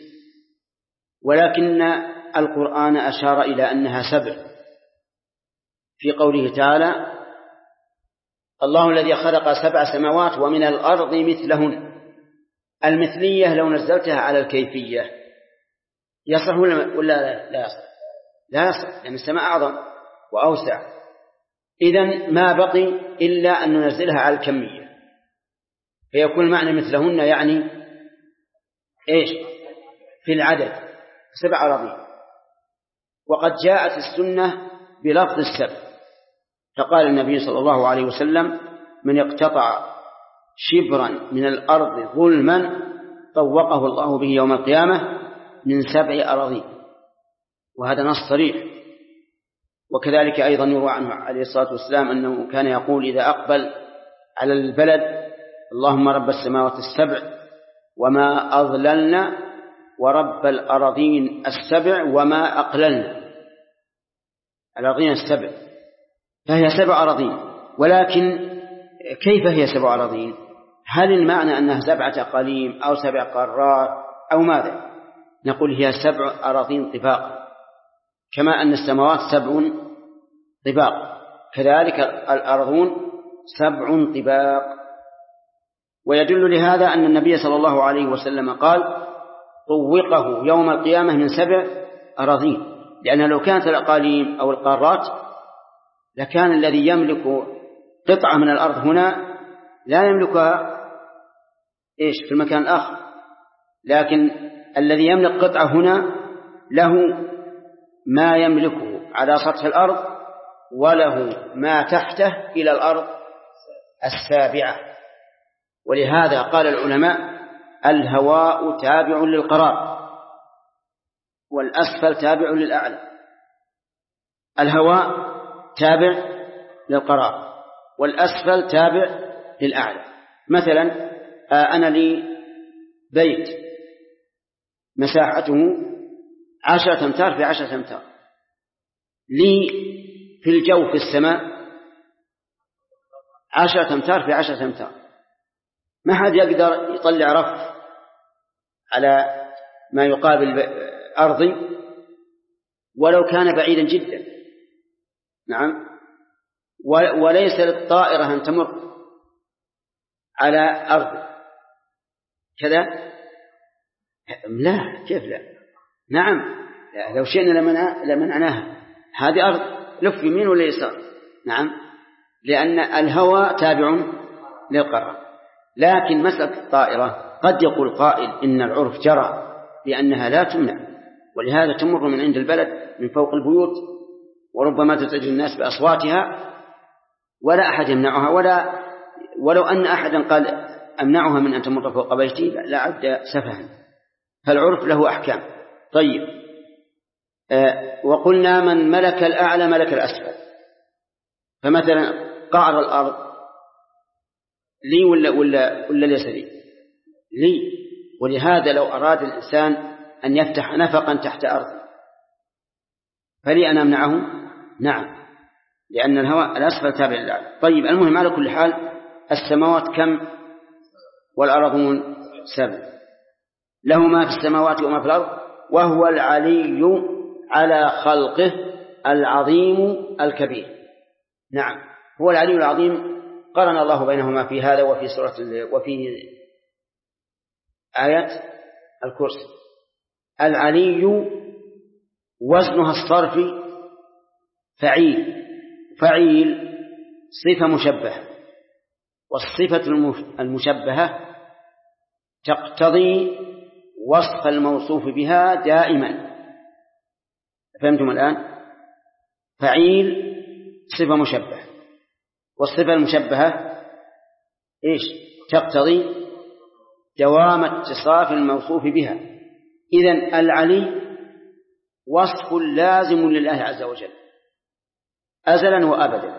ولكن القرآن أشار إلى أنها 7 في قوله تعالى: الله الذي خلق 7 سماوات ومن الأرض مثلهن. المثلية لو نزلتها على الكيفية يصح ولا لا يصح؟ لا يصح، لأن السماء أعظم وأوسع. إذن ما بقي إلا أن ننزلها على الكمية، فيكون معنى مثلهن يعني إيش؟ في العدد 7 أراضين. وقد جاءت السنة بلفظ 7، فقال النبي صلى الله عليه وسلم: من يقتطع شبرا من الأرض ظلما طوقه الله به يوم القيامة من 7 أراضين. وهذا نص صريح. وكذلك أيضا يروى عنه عليه الصلاة والسلام أنه كان يقول إذا أقبل على البلد: اللهم رب السماوات السبع وما أضللنا، ورب الأراضين السبع وما أقللنا. الأراضين السبع، فهي 7 أراضين. ولكن كيف هي 7 أراضين؟ هل المعنى أنها 7 أقاليم أو 7 قارات أو ماذا؟ نقول هي 7 أراضين طباقا، كما أن السماوات 7 طباق، كذلك الأرضون 7 طباق. ويدل لهذا أن النبي صلى الله عليه وسلم قال: طوقه يوم القيامة من 7 أراضين، لأن لو كانت الأقاليم أو القارات لكان الذي يملك قطعة من الأرض هنا لا يملكها في المكان الآخر، لكن الذي يملك قطعة هنا له ما يملكه على سطح الأرض، وله ما تحته إلى الأرض 7. ولهذا قال العلماء: الهواء تابع للقرار، والأسفل تابع للأعلى. الهواء تابع للقرار، والأسفل تابع للأعلى. مثلا أنا لي بيت مساحته 10 أمتار في 10 أمتار. لي في الجو في السماء 10 أمتار في 10 أمتار. ما حد يقدر يطلع رف على ما يقابل أرضي ولو كان بعيدا جدا. نعم. وليس للطائرة أن تمر على أرض كذا، لا، كيف لا؟ نعم، لو شئنا لمنعناها. هذه أرض، لف يمين ولا يسار. نعم، لأن الهواء تابع للقرار. لكن مسألة الطائرة قد يقول قائل إن العرف جرى بأنها لا تمنع، ولهذا تمر من عند البلد من فوق البيوت، وربما تزعج الناس بأصواتها ولا أحد يمنعها، ولو أن أحدا قال أمنعها من أن تمر فوق بيتي لعد سفها. فالعرف له أحكام. طيب، وقلنا من ملك الأعلى ملك الأسفل. فمثلا قعر الأرض لي ولا ليس لي. ولهذا لو أراد الإنسان أن يفتح نفقا تحت أرض فلي أن أمنعه؟ نعم، لأن الهواء الأسفل تابع للأعلى. طيب، المهم على كل حال السماوات كم والأرضون 7، له ما في السماوات وما في الأرض، وهو العلي على خلقه العظيم الكبير. نعم، هو العلي العظيم. قرن الله بينهما في هذا وفي آية الكرسي. العلي وزنها الصرفي فعيل صفة مشبهة، والصفة المشبهة تقتضي وصف الموصوف بها دائما. فهمتم الآن؟ فعيل صفة مشبهة، والصفة المشبهة إيش؟ تقتضي دوام اتصاف الموصوف بها. إذن العلي وصف لازم لله عز وجل أزلا وأبدا،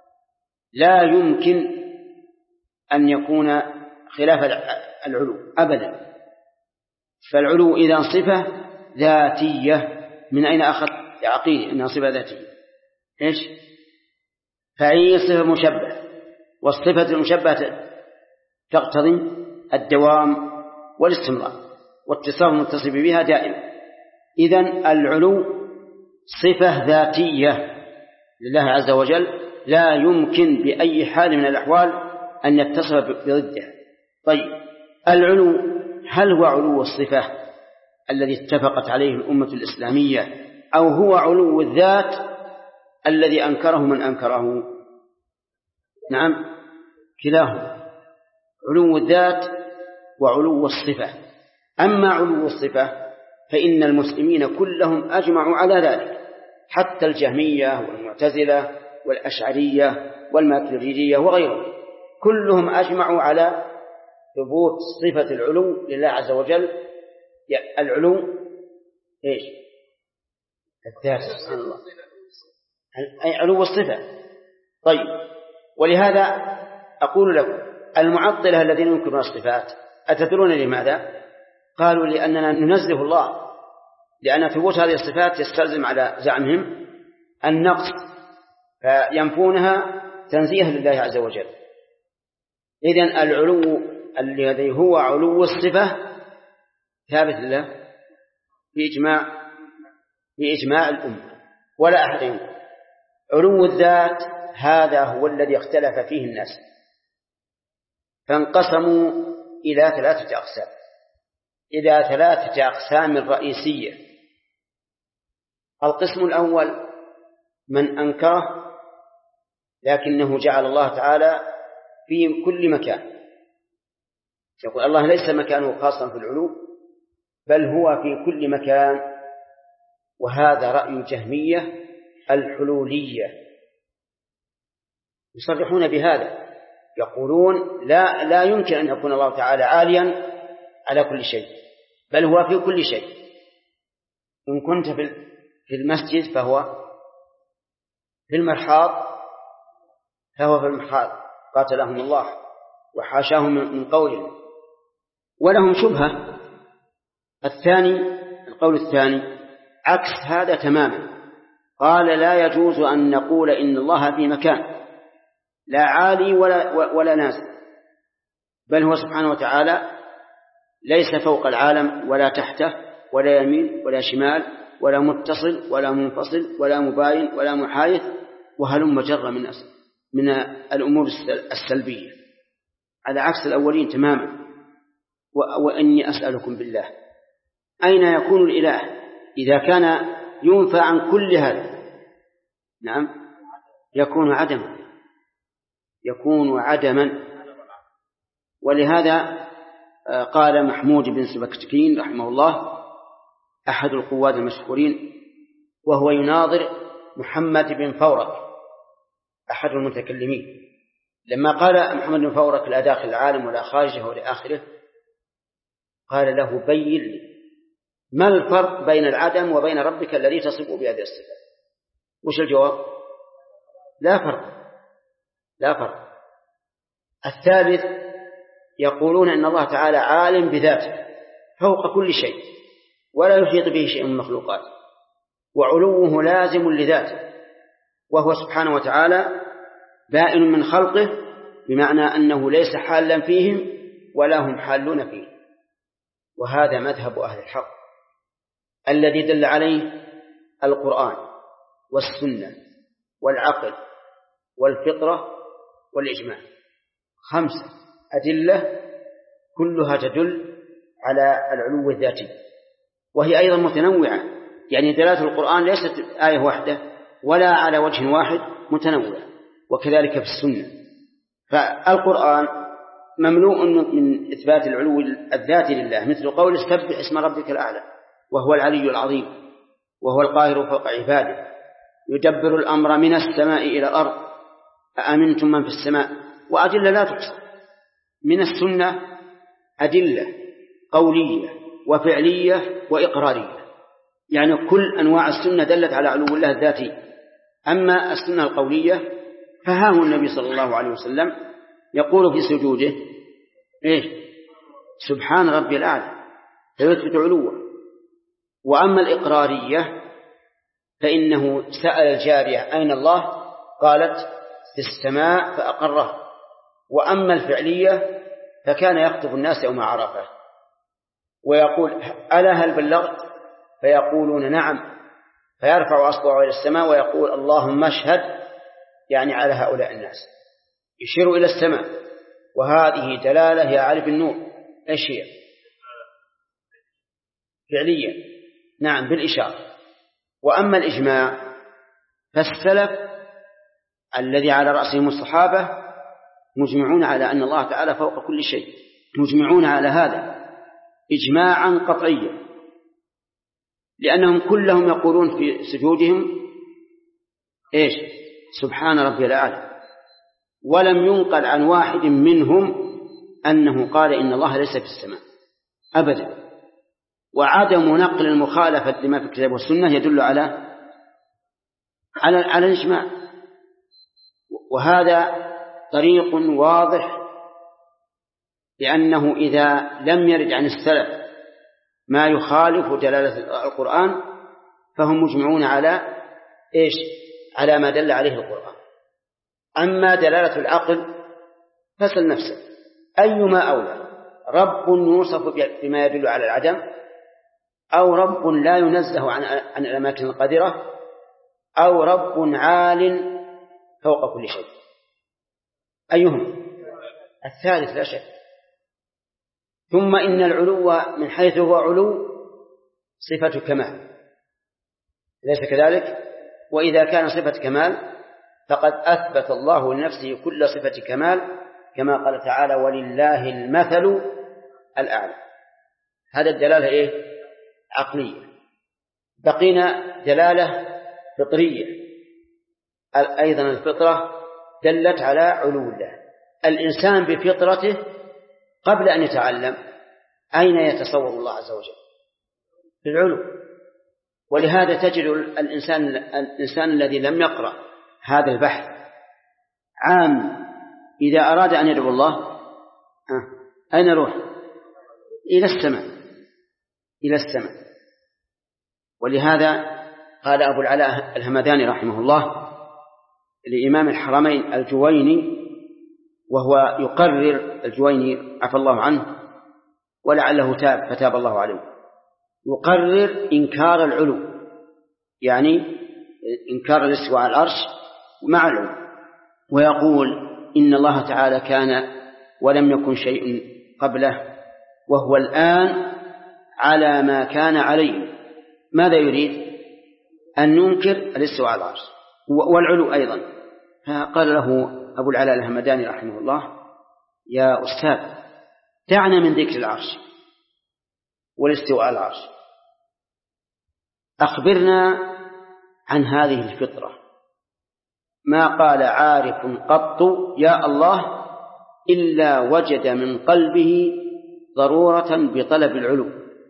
لا يمكن أن يكون خلاف العلو أبدا. فالعلو إذا صفة ذاتية. من أين أخذ يا عقيل إنها صفة ذاتية؟ إيش؟ فهي صفة مشبهة، والصفة المشبهة تقتضي الدوام والاستمرار واتصاف المتصف بها دائما. إذن العلو صفة ذاتية لله عز وجل، لا يمكن بأي حال من الأحوال أن يتصف بضده. طيب، العلو هل هو علو الصفة الذي اتفقت عليه الأمة الإسلامية، أو هو علو الذات الذي أنكره من أنكره؟ نعم، كلاهما، علو الذات وعلو الصفة. أما علو الصفة فإن المسلمين كلهم أجمعوا على ذلك، حتى الجهمية والمعتزلة والأشعرية والماتريدية وغيرهم، كلهم أجمعوا على ثبوت صفة العلو لله عز وجل. العلو إيش؟ الذات، سبحان الله، أي علو الصفة. طيب، ولهذا أقول لكم المعطلة الذين ينكرون الصفات أتدرون لماذا؟ قالوا لأننا ننزه الله، لأن ثبوت هذه الصفات يستلزم على زعمهم النقص، فينفونها تنزيها لله عز وجل. إذن العلو الذي هو علو الصفة ثابت لله بإجماع الأمة ولا أحد ينكر. علو الذات هذا هو الذي اختلف فيه الناس، فانقسموا إلى 3 أقسام، إلى 3 أقسام رئيسية. القسم الأول من أنكره لكنه جعل الله تعالى في كل مكان، يقول الله ليس مكانه خاصا في العلو بل هو في كل مكان، وهذا رأي الجهمية الحلولية، يصرحون بهذا، يقولون لا يمكن أن يكون الله تعالى عاليا على كل شيء، بل هو في كل شيء. إن كنت في المسجد فهو في المرحاض فهو في المرحاض، قاتلهم الله وحاشاهم من قولهم. ولهم شبهة، القول الثاني عكس هذا تماما، قال لا يجوز أن نقول إن الله في مكان لا عالي ولا نازل، بل هو سبحانه وتعالى ليس فوق العالم ولا تحته ولا يمين ولا شمال ولا متصل ولا منفصل ولا مباين ولا محايد وهلم جر من الأمور السلبية، على عكس الأولين تماما. وإني أسألكم بالله أين يكون الإله إذا كان ينفى عن كل هذا؟ نعم، يكون عدما. ولهذا قال محمود بن سبكتكين رحمه الله أحد القواد المشهورين وهو يناظر محمد بن فورك أحد المتكلمين، لما قال محمد بن فورك لا داخل العالم ولا خارجه ولا آخره، قال له بين لي ما الفرق بين العدم وبين ربك الذي تصف بهذه الصفات؟ وش الجواب؟ لا فرق. الثالث يقولون إن الله تعالى عالم بذاته فوق كل شيء ولا يحيط به شيء من المخلوقات، وعلوه لازم لذاته، وهو سبحانه وتعالى بائن من خلقه، بمعنى أنه ليس حالا فيهم ولا هم حالون فيه. وهذا مذهب أهل الحق الذي دل عليه القرآن والسنة والعقل والفطرة والإجماع، 5 أدلة كلها تدل على العلو الذاتي، وهي أيضا متنوعة، يعني دلالة القرآن ليست آية واحدة ولا على وجه واحد، متنوعة، وكذلك في السنة. فالقرآن مملوء من إثبات العلو الذاتي لله، مثل قول سبح اسم ربك الأعلى، وهو العلي العظيم، وهو القاهر فوق عباده، يدبر الأمر من السماء إلى الأرض، أأمنتم من في السماء، وأدلة لا تحصى. من السنة أدلة قولية وفعلية وإقرارية، يعني كل أنواع السنة دلت على علو الله الذاتي. أما السنة القولية فها هو النبي صلى الله عليه وسلم يقول في سجوده سبحان ربي الأعلى، فيثبت علوه. وأما الإقرارية فإنه سأل الجارية أين الله؟ قالت في السماء فأقره. وأما الفعلية فكان يخطب الناس يوم عرفة ويقول ألا هل بلغت؟ فيقولون نعم، فيرفع أصبعه إلى السماء ويقول اللهم اشهد، يعني على هؤلاء الناس، يشير إلى السماء. وهذه دلالة يا عارف النور إيش هي؟ فعليا، نعم بالإشارة. وأما الإجماع فالسلف الذي على رأسهم الصحابة مجمعون على أن الله تعالى فوق كل شيء، مجمعون على هذا إجماعا قطعيا، لأنهم كلهم يقولون في سجودهم سبحان ربي الأعلى، ولم ينقل عن واحد منهم أنه قال إن الله ليس في السماء أبدا. وعدم نقل المخالفة لما في الكتاب والسنة يدل على الإجماع. وهذا طريق واضح، لأنه إذا لم يرد عن السلف ما يخالف دلالة القرآن فهم مجمعون على ما دل عليه القرآن. أما دلالة العقل فسل نفسه أيما أولى، رب يوصف بما يدل على العدم، أو رب لا ينزه عن الأماكن القادرة، أو رب عال فوق كل شيء؟ أيهم؟ الثالث لا شك. ثم إن العلو من حيث هو علو صفة كمال، ليس كذلك؟ وإذا كان صفة كمال فقد أثبت الله لنفسه كل صفة كمال، كما قال تعالى ولله المثل الأعلى. هذا الدلالة عقلية. بقينا دلالة فطرية، أيضا الفطرة دلت على علو الله. الإنسان بفطرته قبل أن يتعلم أين يتصور الله عز وجل؟ في العلو. ولهذا تجد الإنسان الذي لم يقرأ هذا البحث عام إذا أراد أن يدعو الله أين يروح؟ إلى السماء، إلى السماء. ولهذا قال أبو العلاء الهمداني رحمه الله لإمام الحرمين الجويني، وهو يقرر الجويني عفى الله عنه ولعله تاب فتاب الله عليه، يقرر إنكار العلو، يعني إنكار الاستواء على العرش مع العلو، ويقول إن الله تعالى كان ولم يكن شيء قبله وهو الآن على ما كان عليه. ماذا يريد؟ أن ننكر الاستواء على العرش والعلو أيضا. فقال له أبو العلاء الهمداني رحمه الله: يا أستاذ، دعنا من ذكر العرش والاستواء على العرش، أخبرنا عن هذه الفطرة. ما قال عارف قط يا الله إلا وجد من قلبه ضرورة بطلب العلو.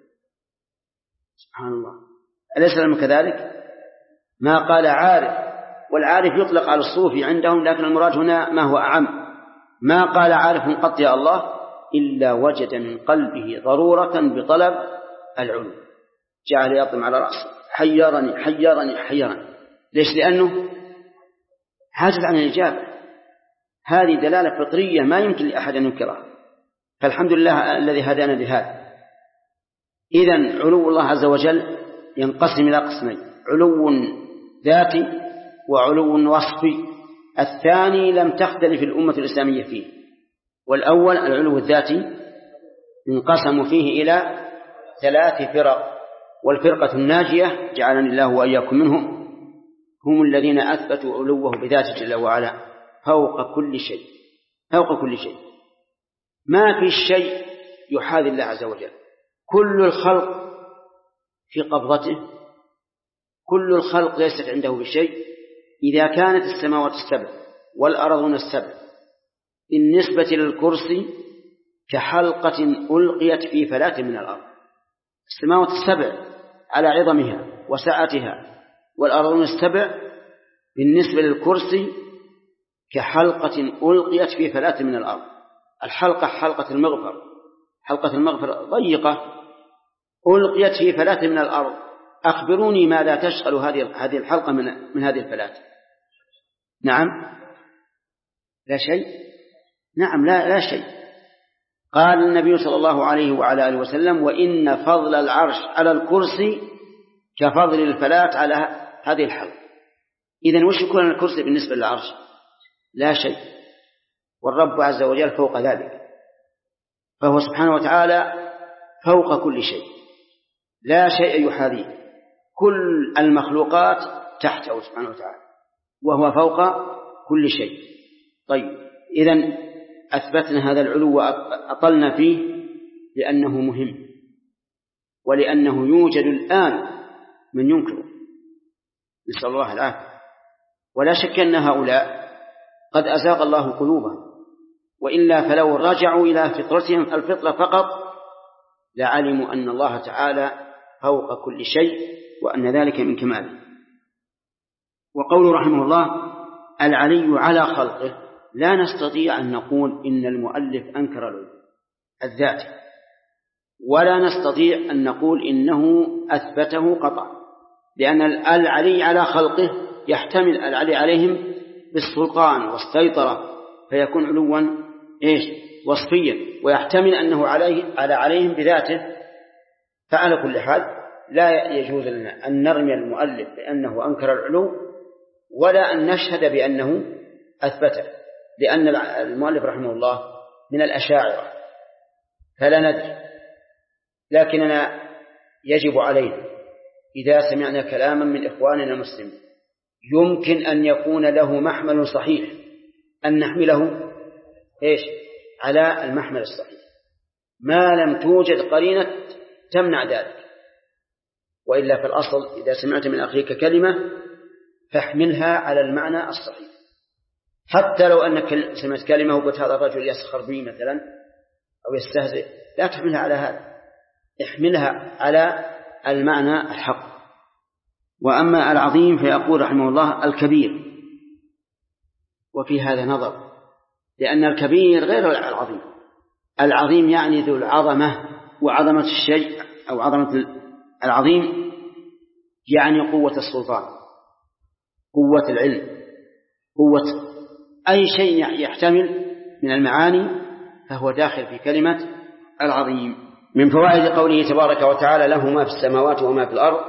سبحان الله، أليس لهم كذلك؟ ما قال عارف، والعارف يطلق على الصوفي عندهم، لكن المراد هنا ما هو أعم. ما قال عارف قط يا الله إلا وجد من قلبه ضرورة بطلب العلو. جعل يطم على رأسه: حيرني حيرني حيرني. ليش؟ لأنه حاجز عن الإجابة. هذه دلالة فطرية ما يمكن لأحد أن ينكرها، فالحمد لله الذي هدانا لهذا. إذن علو الله عز وجل ينقسم إلى قسمين: علو ذاتي وعلو وصفي. الثاني لم تختلف الأمة الإسلامية فيه، والأول العلو الذاتي انقسموا فيه إلى 3 فرق، والفرقة الناجية جعلني الله وإياكم منهم هم الذين أثبتوا علوه بذاته جل وعلا فوق كل شيء. فوق كل شيء، ما في شيء يحاذي الله عز وجل. كل الخلق في قبضته، كل الخلق ليست عنده بشيء. إذا كانت السماوات السبع والأرضون السبع بالنسبة للكرسي كحلقة ألقيت في فلاة من الأرض، السماوات السبع على عظمها وسعتها، والأرضون السبع بالنسبة للكرسي كحلقة ألقيت في فلاة من الأرض. الحلقة حلقة المغفر، حلقة المغفر ضيقة ألقيت في فلاة من الأرض. أخبروني ماذا تشغل هذه الحلقة من هذه الفلاة؟ نعم، لا شيء. نعم، لا شيء. قال النبي صلى الله عليه وعلى آله وسلم: وإن فضل العرش على الكرسي كفضل الفلاة على هذه الحلقة. إذن وش يكون الكرسي بالنسبة للعرش؟ لا شيء. والرب عز وجل فوق ذلك، فهو سبحانه وتعالى فوق كل شيء، لا شيء يحاذيه. كل المخلوقات تحته سبحانه وتعالى، وهو فوق كل شيء. طيب، إذن أثبتنا هذا العلو وأطلنا فيه لأنه مهم، ولأنه يوجد الآن من ينكره، نسأل الله العافية. ولا شك أن هؤلاء قد أزاغ الله قلوبهم، وإلا فلو رجعوا إلى فطرتهم الفطرة فقط لعلموا أن الله تعالى فوق كل شيء وأن ذلك من كماله. وقوله رحمه الله: العلي على خلقه، لا نستطيع أن نقول إن المؤلف أنكر الذات، ولا نستطيع أن نقول إنه أثبته قطعا، لأن العلي على خلقه يحتمل العلي عليهم بالسلطان والسيطرة، فيكون علوا وصفيا، ويحتمل أنه عليهم بذاته. فعلى كل حال لا يجوز لنا أن نرمي المؤلف بأنه أنكر العلو، ولا أن نشهد بأنه أثبته، لأن المؤلف رحمه الله من الأشاعرة فلا ندري. لكننا يجب علينا إذا سمعنا كلاما من إخواننا المسلمين يمكن أن يكون له محمل صحيح أن نحمله على المحمل الصحيح، ما لم توجد قرينة تمنع ذلك. وإلا في الأصل إذا سمعت من أخيك كلمة فاحملها على المعنى الصحيح، حتى لو أنك سمعت كلمة وقلت هذا الرجل يسخر بي مثلا أو يستهزئ، لا تحملها على هذا، احملها على المعنى الحق. وأما العظيم فيقول رحمه الله: الكبير. وفي هذا نظر، لأن الكبير غير العظيم. العظيم يعني ذو العظمة، وعظمة الشيء أو عظمة العظيم يعني قوة السلطان، قوة العلم، قوة أي شيء يحتمل من المعاني فهو داخل في كلمة العظيم. من فوائد قوله تبارك وتعالى له ما في السماوات وما في الأرض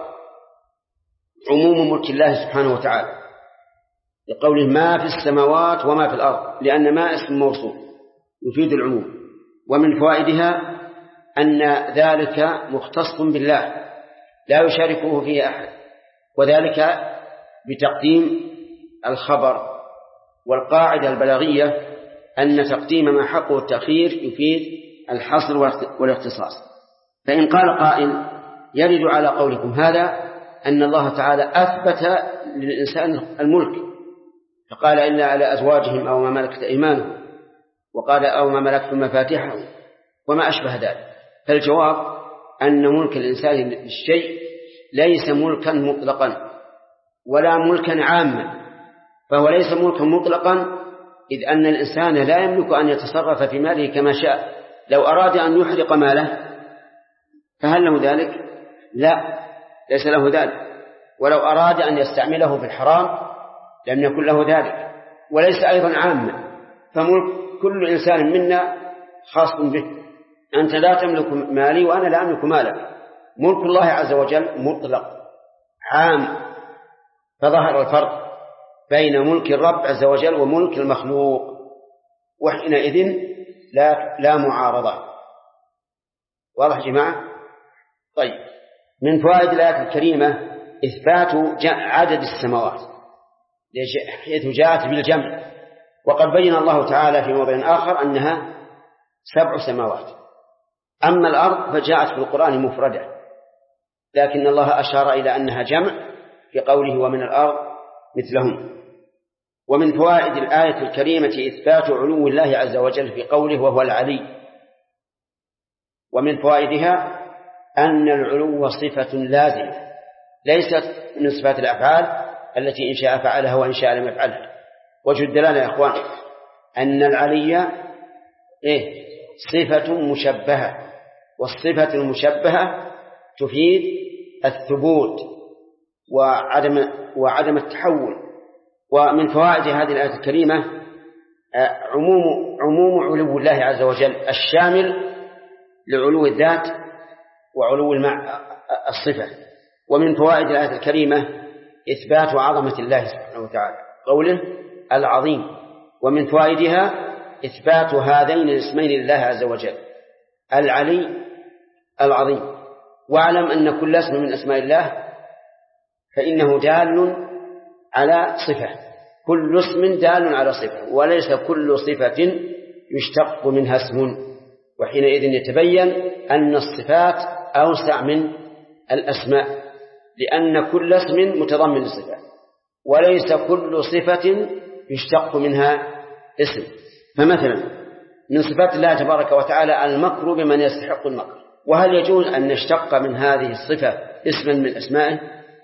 عموم ملك الله سبحانه وتعالى، لقوله ما في السماوات وما في الأرض، لأن ما اسم موصول يفيد العموم. ومن فوائدها أن ذلك مختص بالله لا يشاركه فيه أحد، وذلك بتقديم الخبر. والقاعدة البلاغية أن تقديم ما حقه التأخير يفيد الحصر والاختصاص. فإن قال قائل يرد على قولكم هذا أن الله تعالى أثبت للإنسان الملك، فقال إلا على أزواجهم أو ما ملكت أيمانهم، وقال أو ما ملكتم مفاتحه وما أشبه ذلك. فالجواب أن ملك الإنسان للشيء ليس ملكا مطلقا ولا ملكا عاما، فهو ليس ملكا مطلقا إذ أن الإنسان لا يملك أن يتصرف في ماله كما شاء. لو أراد أن يحرق ماله فهل له ذلك؟ لا، ليس له ذلك. ولو أراد أن يستعمله في الحرام لم يكن له ذلك، وليس أيضا عاما. فملك كل إنسان منا خاص به. أنت لا تملك مالي وأنا لا أملك مالك. ملك الله عز وجل مطلق عام، فظهر الفرق بين ملك الرب عز وجل وملك المخلوق، وحينئذ لا معارضة. واضح يا جماعة؟ طيب، من فوائد الآية الكريمة إثبات عدد السماوات حيث جاءت بالجمع، وقد بين الله تعالى في موضع آخر أنها 7 سماوات. أما الأرض فجاءت في القرآن مفردة، لكن الله أشار إلى أنها جمع في قوله ومن الأرض مثلهم. ومن فوائد الآية الكريمة إثبات علو الله عز وجل في قوله وهو العلي. ومن فوائدها أن العلو صفة لازمة ليست من صفات الأفعال التي إن شاء فعلها وإن شاء لم يفعلها. وجه الدلالة يا أخوان أن العلي صفة مشبهة، والصفة المشبهة تفيد الثبوت وعدم التحول. ومن فوائد هذه الآية الكريمة عموم علو الله عز وجل الشامل لعلو الذات وعلو الصفة. ومن فوائد الآية الكريمة إثبات عظمة الله سبحانه وتعالى قوله العظيم. ومن فوائدها إثبات هذين الاسمين لله عز وجل العلي العظيم. واعلم أن كل اسم من أسماء الله فإنه دال على صفة، كل اسم دال على صفة، وليس كل صفة يشتق منها اسم. وحينئذ يتبين أن الصفات أوسع من الأسماء، لأن كل اسم متضمن الصفة، وليس كل صفة يشتق منها اسم. فمثلا من صفات الله تبارك وتعالى المكر بمن يستحق المكر، وهل يجوز أن نشتق من هذه الصفة اسما من أسمائه؟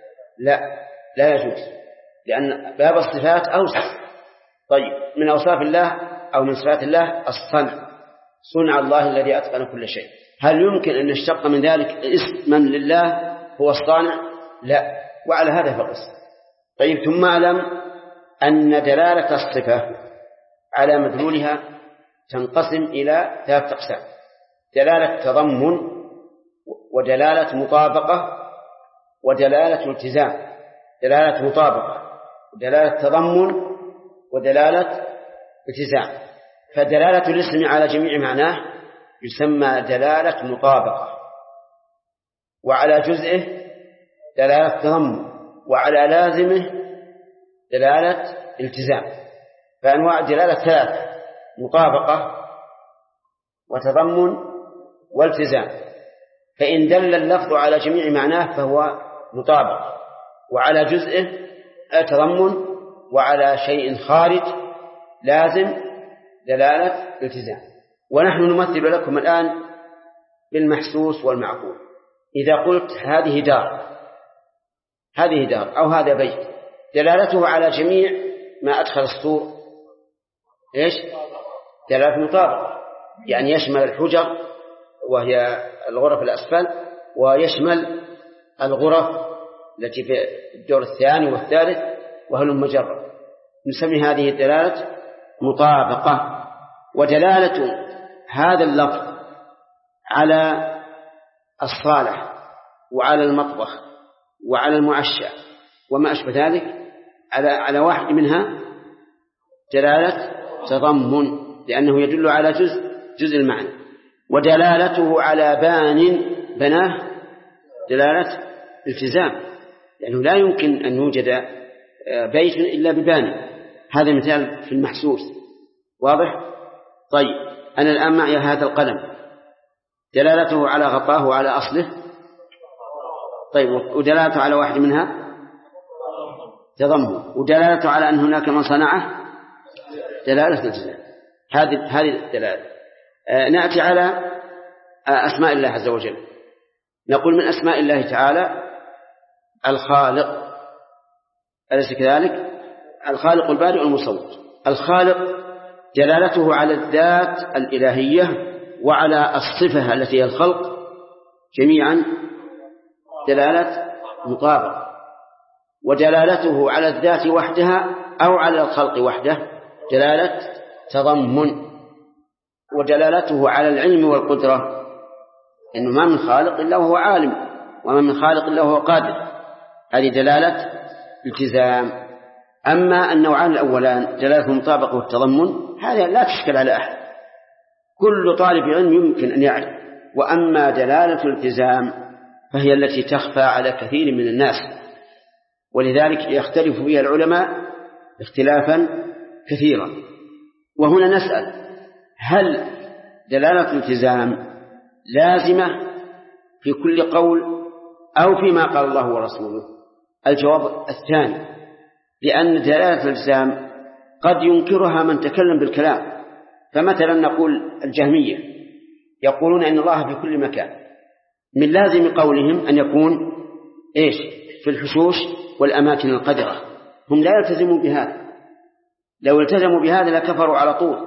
لا يجوز، لأن باب الصفات أوسع. طيب، من أوصاف الله أو من صفات الله الصنع، صنع الله الذي أتقن كل شيء. هل يمكن أن نشتق من ذلك اسما لله هو الصانع؟ لا، وعلى هذا فقس. طيب، ثم أعلم أن دلالة الصفة على مدلولها تنقسم إلى 3 أقسام: دلالة تضمن، ودلالة مطابقة، ودلالة التزام. دلالة مطابقة ودلالة تضمن ودلالة التزام. فدلالة الاسم على جميع معناه يسمى دلالة مطابقة، وعلى جزئه دلالة تضمن، وعلى لازمه دلالة التزام. فأنواع الدلالة 3: مطابقة وتضمن والتزام. فإن دل اللفظ على جميع معناه فهو مطابق، وعلى جزئه تضمن، وعلى شيء خارج لازم دلالة التزام. ونحن نمثل لكم الآن بالمحسوس والمعقول. إذا قلت هذه دار أو هذا بيت، دلالته على جميع ما أدخل السور إيش؟ دلالة مطابقة، يعني يشمل الحجر وهي الغرف الأسفل، ويشمل الغرف التي في الدور الثاني والثالث وهلم مجرة. نسمي هذه الدلالة مطابقة. ودلالة هذا اللفظ على الصالح وعلى المطبخ وعلى المعشى وما أشبه ذلك على واحد منها دلالة تضمن، لأنه يدل على جزء المعنى. ودلالته على بان بناه دلالة التزام، لأنه لا يمكن أن يوجد بيت إلا ببان. هذا مثال في المحسوس واضح. طيب أنا الآن معي هذا القلم، دلالته على غطاه وعلى أصله. طيب ودلالته على واحد منها تضمن، ودلالته على أن هناك من صنعه دلالة التزام. هذه الدلالة. نأتي على أسماء الله عز وجل. نقول من أسماء الله تعالى الخالق، أليس كذلك؟ الخالق البارئ المصور. الخالق دلالته على الذات الإلهية وعلى الصفة التي هي الخلق جميعا دلالة مطابقة. ودلالته على الذات وحدها أو على الخلق وحده دلالة تضمن. ودلالته على العلم والقدرة، إنه ما من خالق إلا هو عالم وما من خالق إلا هو قادر، هذه دلالة التزام. أما النوعان الأولان دلالة المطابقة والتضمن هذا لا تشكل على أحد، كل طالب علم يمكن أن يعرف. وأما دلالة الالتزام فهي التي تخفى على كثير من الناس، ولذلك يختلف فيها العلماء اختلافا كثيرا. وهنا نسأل: هل دلالة الالتزام لازمة في كل قول أو فيما قال الله ورسوله؟ الجواب الثاني، لأن دلالة الالتزام قد ينكرها من تكلم بالكلام. فمثلا نقول الجهمية يقولون إن الله في كل مكان، من لازم قولهم أن يكون إيش؟ في الحشوش والأماكن القدرة. هم لا يلتزمون بهذا، لو التزموا بهذا لكفروا على طول،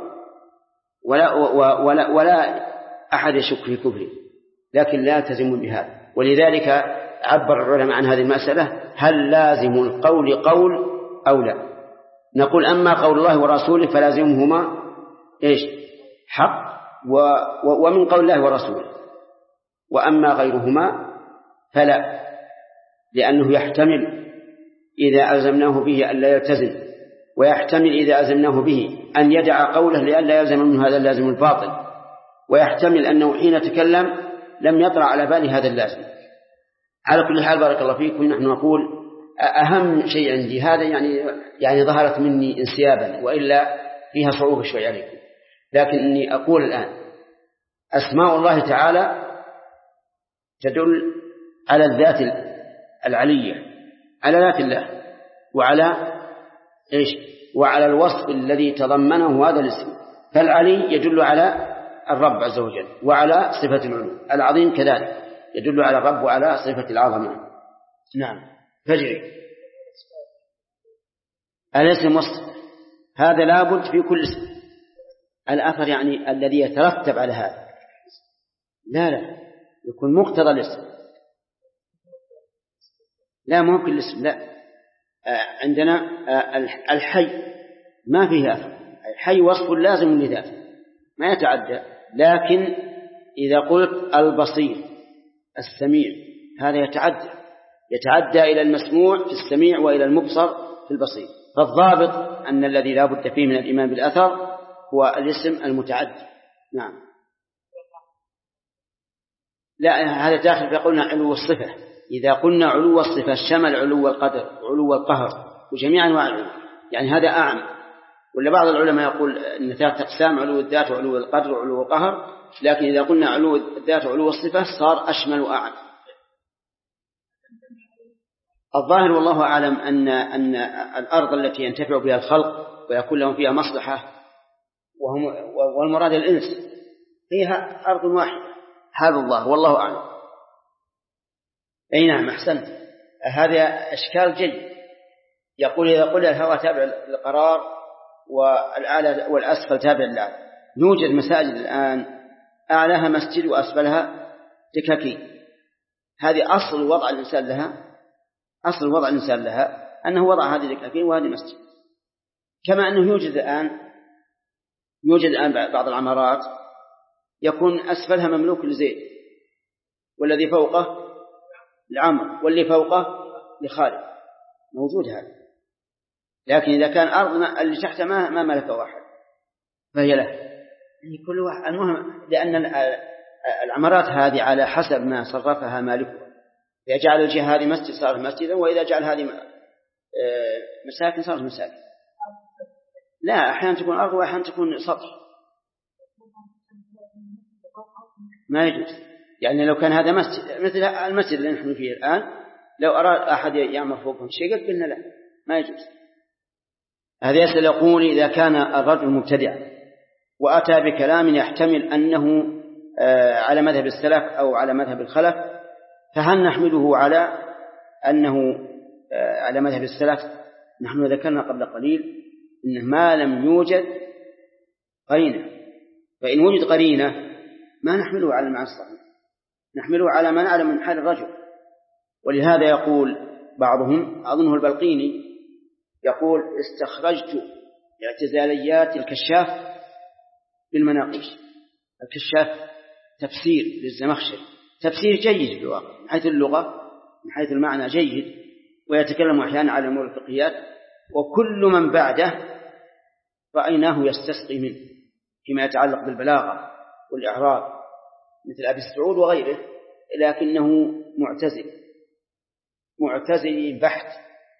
ولا أحد يشك في كفره، لكن لا يلتزمون بهذا. ولذلك عبر العلماء عن هذه المسألة: هل لازم القول قول أو لا؟ نقول: أما قول الله ورسوله فلازمهما إيش؟ حق ومن قول الله ورسوله. وأما غيرهما فلا، لأنه يحتمل إذا ألزمناه به أن لا يلتزم، ويحتمل إذا ألزمناه به أن يدع قوله لئلا يلزم منه هذا اللازم الباطل، ويحتمل أنه حين تكلم لم يطرأ على باله هذا اللازم. على كل حال بارك الله فيكم، نحن نقول أهم شيء عندي هذا يعني ظهرت مني انسيابا، وإلا فيها صعوبة شوي عليكم، لكن إني أقول الآن أسماء الله تعالى تدل على الذات العلية، على ذات الله، وعلى إيش؟ وعلى الوصف الذي تضمنه هذا الاسم. فالعلي يدل على الرب عز وجل وعلى صفة العلو، العظيم كذلك يدل على الرب وعلى صفة العظمة. نعم. فجري الاسم وصف، هذا لابد في كل اسم. الأثر يعني الذي يترتب على هذا لا يكون مقتضى الاسم، لا مو كل اسم، لا. عندنا الحي ما فيه أثر، الحي وصف لازم لذاته ما يتعدى. لكن إذا قلت البصير السميع هذا يتعدى إلى المسموع في السميع وإلى المبصر في البصير. فالضابط أن الذي لا بد فيه من الإيمان بالأثر هو الاسم المتعدي. نعم. لا، هذا داخل فيقولنا علو الصفة. إذا قلنا علو الصفة شمل علو القدر وعلو القهر وجميع أنواع العلو، يعني هذا أعم. ولا بعض العلماء يقول أن ثلاثة أقسام: علو الذات وعلو القدر وعلو القهر. لكن إذا قلنا علو الذات وعلو الصفة صار أشمل وأعم. الظاهر والله أعلم أن الأرض التي ينتفع بها الخلق ويكون لهم فيها مصلحة والمراد الإنس فيها أرض واحدة، هذا الله والله أعلم. أي نعم، أحسنت. هذا إشكال جيد. يقول إذا قلنا الهواء تابع للقرار والأعلى والأسفل تابع للأعلى، يوجد مساجد الآن أعلاها مسجد وأسفلها دكاكين، هذه أصل وضع الإنسان لها، أصل وضع الإنسان لها أنه وضع هذه الكافين وهذه مسجد. كما أنه يوجد الآن بعض العمارات يكون أسفلها مملوك لزيد، والذي فوقه لعمر، واللي فوقه لخالد، موجود هذا. لكن إذا كان أرض اللي تحت ما ملكه أحد فهي له، يعني كل واحد. المهم لأن العمارات هذه على حسب ما صرفها مالكها، إذا جعل الجهة هذه مسجد صارت مسجدا، وإذا جعل هذه مساكن صارت مساكن. لا، أحيانا تكون أرض وأحيانا تكون سطح، ما يجوز. يعني لو كان هذا مسجد مثل المسجد اللي نحن فيه الآن، لو أراد أحد يعمل فوقهم شيء قلنا لا، ما يجوز. هذا يسأل يقول إذا كان الرجل مبتدعا وأتى بكلام يحتمل أنه على مذهب السلف أو على مذهب الخلف، فهل نحمله على أنه على مذهب السلف؟ نحن ذكرنا قبل قليل إن ما لم يوجد قرينة، فإن وجد قرينة ما نحمله على المعنى الصحيح، نحمله على ما نعلم من حال الرجل. ولهذا يقول بعضهم، أظنه البلقيني، يقول استخرجت اعتزاليات الكشاف بالمناقيش. الكشاف تفسير للزمخشري، تفسير جيد في الواقع من حيث اللغة، من حيث المعنى جيد، ويتكلم أحيانا على أمور الفقهيات، وكل من بعده رأيناه يستسقي منه فيما يتعلق بالبلاغة والإعراب مثل أبي السعود وغيره، لكنه معتزلي بحت،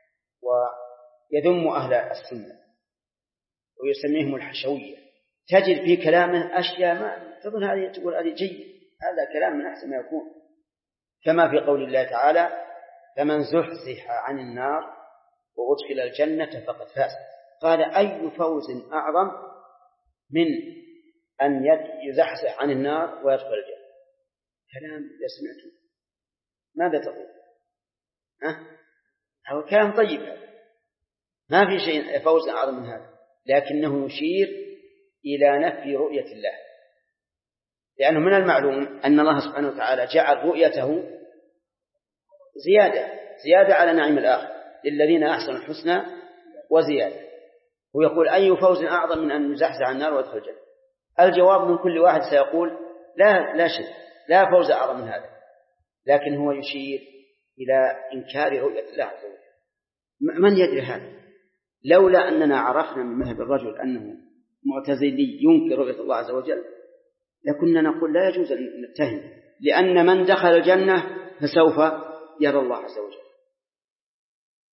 ويذم أهل السنة ويسميهم الحشوية. تجد في كلامه أشياء ما تظن هذه، تقول هذه جيد، هذا كلام من أحسن ما يكون، كما في قول الله تعالى فمن زحزح عن النار وأدخل الجنة فقد فاز. قال أي فوز أعظم من أن يزحزح عن النار ويدخل الجنة؟ كلام إذا سمعته ماذا تقول؟ هو كلام طيب، ما في شيء فوز أعظم من هذا، لكنه يشير إلى نفي رؤية الله، لأنه من المعلوم أن الله سبحانه وتعالى جعل رؤيته زيادة على نعيم الآخر للذين أحسنوا الحسنى وزيادة. ويقول أي فوز أعظم من أن يزحزح عن النار ويدخل الجنة؟ الجواب من كل واحد سيقول لا شيء، لا فوز أعظم من هذا، لكن هو يشير إلى إنكار رؤية الله عز وجل. من يدري هذا؟ لولا أننا عرفنا من مذهب الرجل أنه معتزلي ينكر رؤية الله عز وجل لكنا نقول لا يجوز أن نتهم، لأن من دخل الجنة فسوف يرى الله عز وجل.